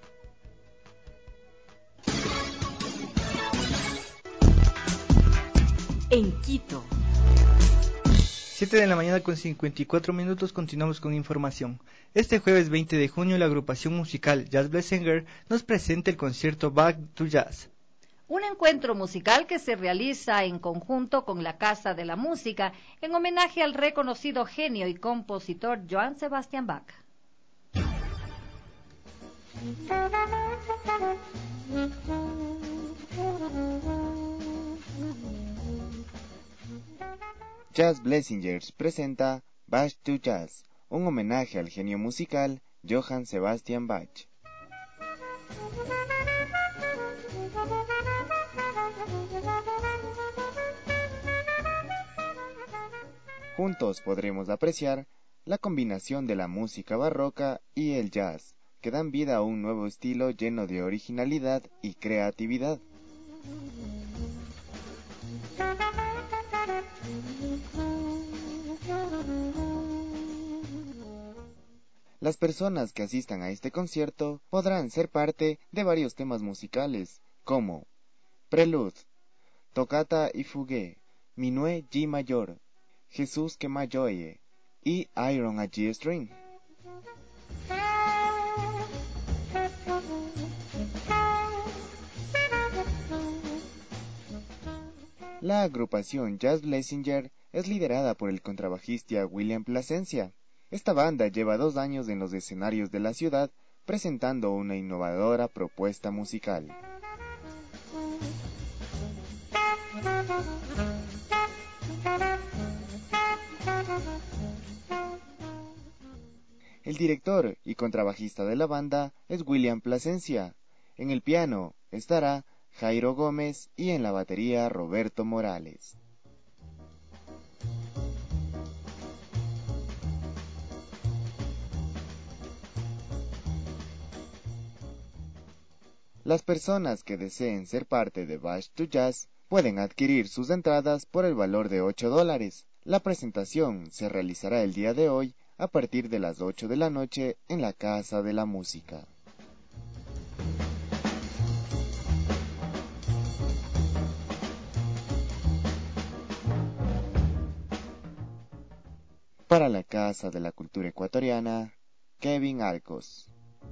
En Quito. 7 de la mañana con 54 minutos, continuamos con información. Este jueves 20 de junio la agrupación musical Jazz Blessinger nos presenta el concierto Back to Jazz. Un encuentro musical que se realiza en conjunto con la Casa de la Música en homenaje al reconocido genio y compositor Johann Sebastian Bach. Jazz Blessingers presenta Back to Jazz, un homenaje al genio musical Johann Sebastian Bach. Juntos podremos apreciar la combinación de la música barroca y el jazz, que dan vida a un nuevo estilo lleno de originalidad y creatividad. Las personas que asistan a este concierto podrán ser parte de varios temas musicales, como Prelude, Toccata y Fugue, Minuet G mayor, Jesús que Mayoye y Iron a G String. La agrupación Jazz Blessinger es liderada por el contrabajista William Plasencia. Esta banda lleva 2 años en los escenarios de la ciudad presentando una innovadora propuesta musical. El director y contrabajista de la banda es William Plasencia. En el piano estará Jairo Gómez y en la batería Roberto Morales. Las personas que deseen ser parte de Back to Jazz pueden adquirir sus entradas por el valor de $8. La presentación se realizará el día de hoy a partir de las 8 de la noche en la Casa de la Música. Para la Casa de la Cultura Ecuatoriana, Kevin Arcos.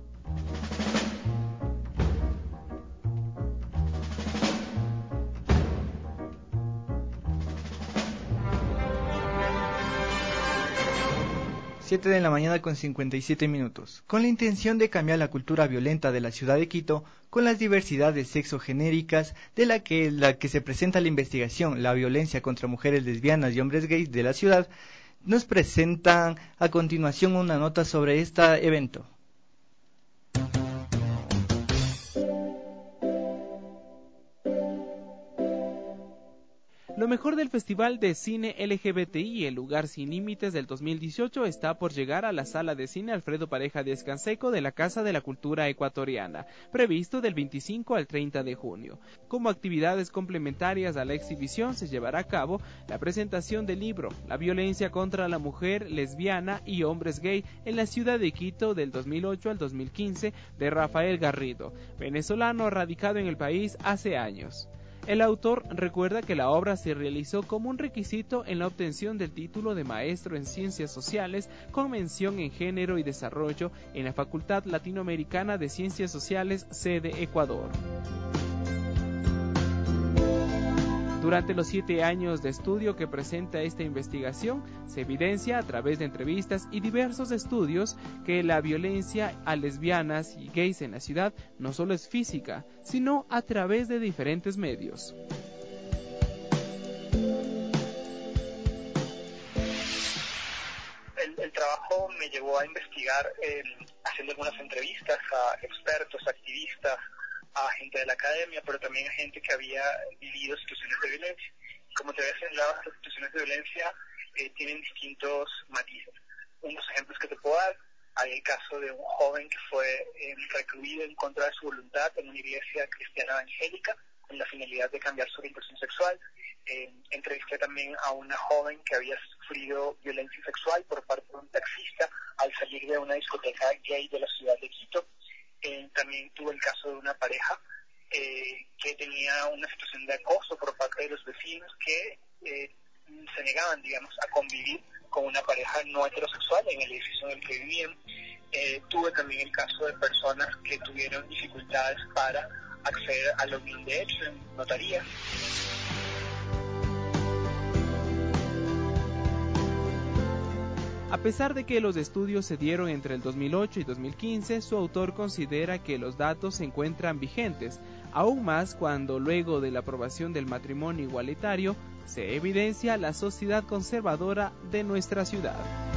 Siete de la mañana con 57 minutos. Con la intención de cambiar la cultura violenta de la ciudad de Quito, con las diversidades sexogenéricas de la que se presenta la investigación, la violencia contra mujeres lesbianas y hombres gays de la ciudad, nos presentan a continuación una nota sobre este evento. Lo mejor del Festival de Cine LGBTI, El Lugar Sin Límites del 2018, está por llegar a la Sala de Cine Alfredo Pareja Díaz Canseco de la Casa de la Cultura Ecuatoriana, previsto del 25 al 30 de junio. Como actividades complementarias a la exhibición se llevará a cabo la presentación del libro La violencia contra la mujer lesbiana y hombres gay en la ciudad de Quito del 2008 al 2015 de Rafael Garrido, venezolano radicado en el país hace años. El autor recuerda que la obra se realizó como un requisito en la obtención del título de maestro en Ciencias Sociales con mención en Género y Desarrollo en la Facultad Latinoamericana de Ciencias Sociales, sede Ecuador. Durante los 7 años de estudio que presenta esta investigación, se evidencia a través de entrevistas y diversos estudios que la violencia a lesbianas y gays en la ciudad no solo es física, sino a través de diferentes medios. El trabajo me llevó a investigar haciendo algunas entrevistas a expertos, activistas, a gente de la academia, pero también a gente que había vivido situaciones de violencia. Como te había señalado, estas situaciones de violencia tienen distintos matices. Unos ejemplos que te puedo dar: hay el caso de un joven que fue recluido en contra de su voluntad en una iglesia cristiana evangélica con la finalidad de cambiar su orientación sexual. Entrevisté también a una joven que había sufrido violencia sexual por parte de un taxista al salir de una discoteca gay de la ciudad de Quito. También tuve el caso de una pareja que tenía una situación de acoso por parte de los vecinos que se negaban, digamos, a convivir con una pareja no heterosexual en el edificio en el que vivían. Tuve también el caso de personas que tuvieron dificultades para acceder a login de hecho en notaría. A pesar de que los estudios se dieron entre el 2008 y 2015, su autor considera que los datos se encuentran vigentes, aún más cuando luego de la aprobación del matrimonio igualitario se evidencia la sociedad conservadora de nuestra ciudad.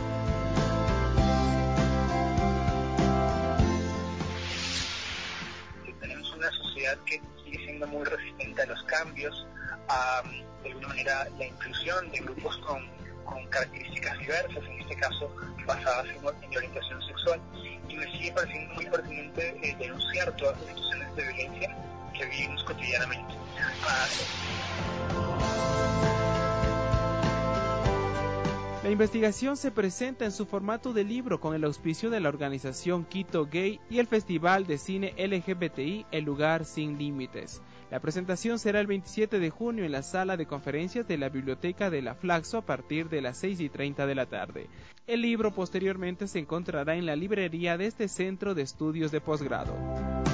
Tenemos una sociedad que sigue siendo muy resistente a los cambios, a de alguna manera la inclusión de grupos con características diversas, en este caso basadas en la orientación sexual, y me sigue pareciendo muy pertinente denunciar todas las situaciones de violencia que vivimos cotidianamente. La investigación se presenta en su formato de libro con el auspicio de la organización Quito Gay y el Festival de Cine LGBTI El Lugar Sin Límites. La presentación será el 27 de junio en la sala de conferencias de la Biblioteca de la Flaxo a partir de las 6:30 de la tarde. El libro posteriormente se encontrará en la librería de este centro de estudios de posgrado.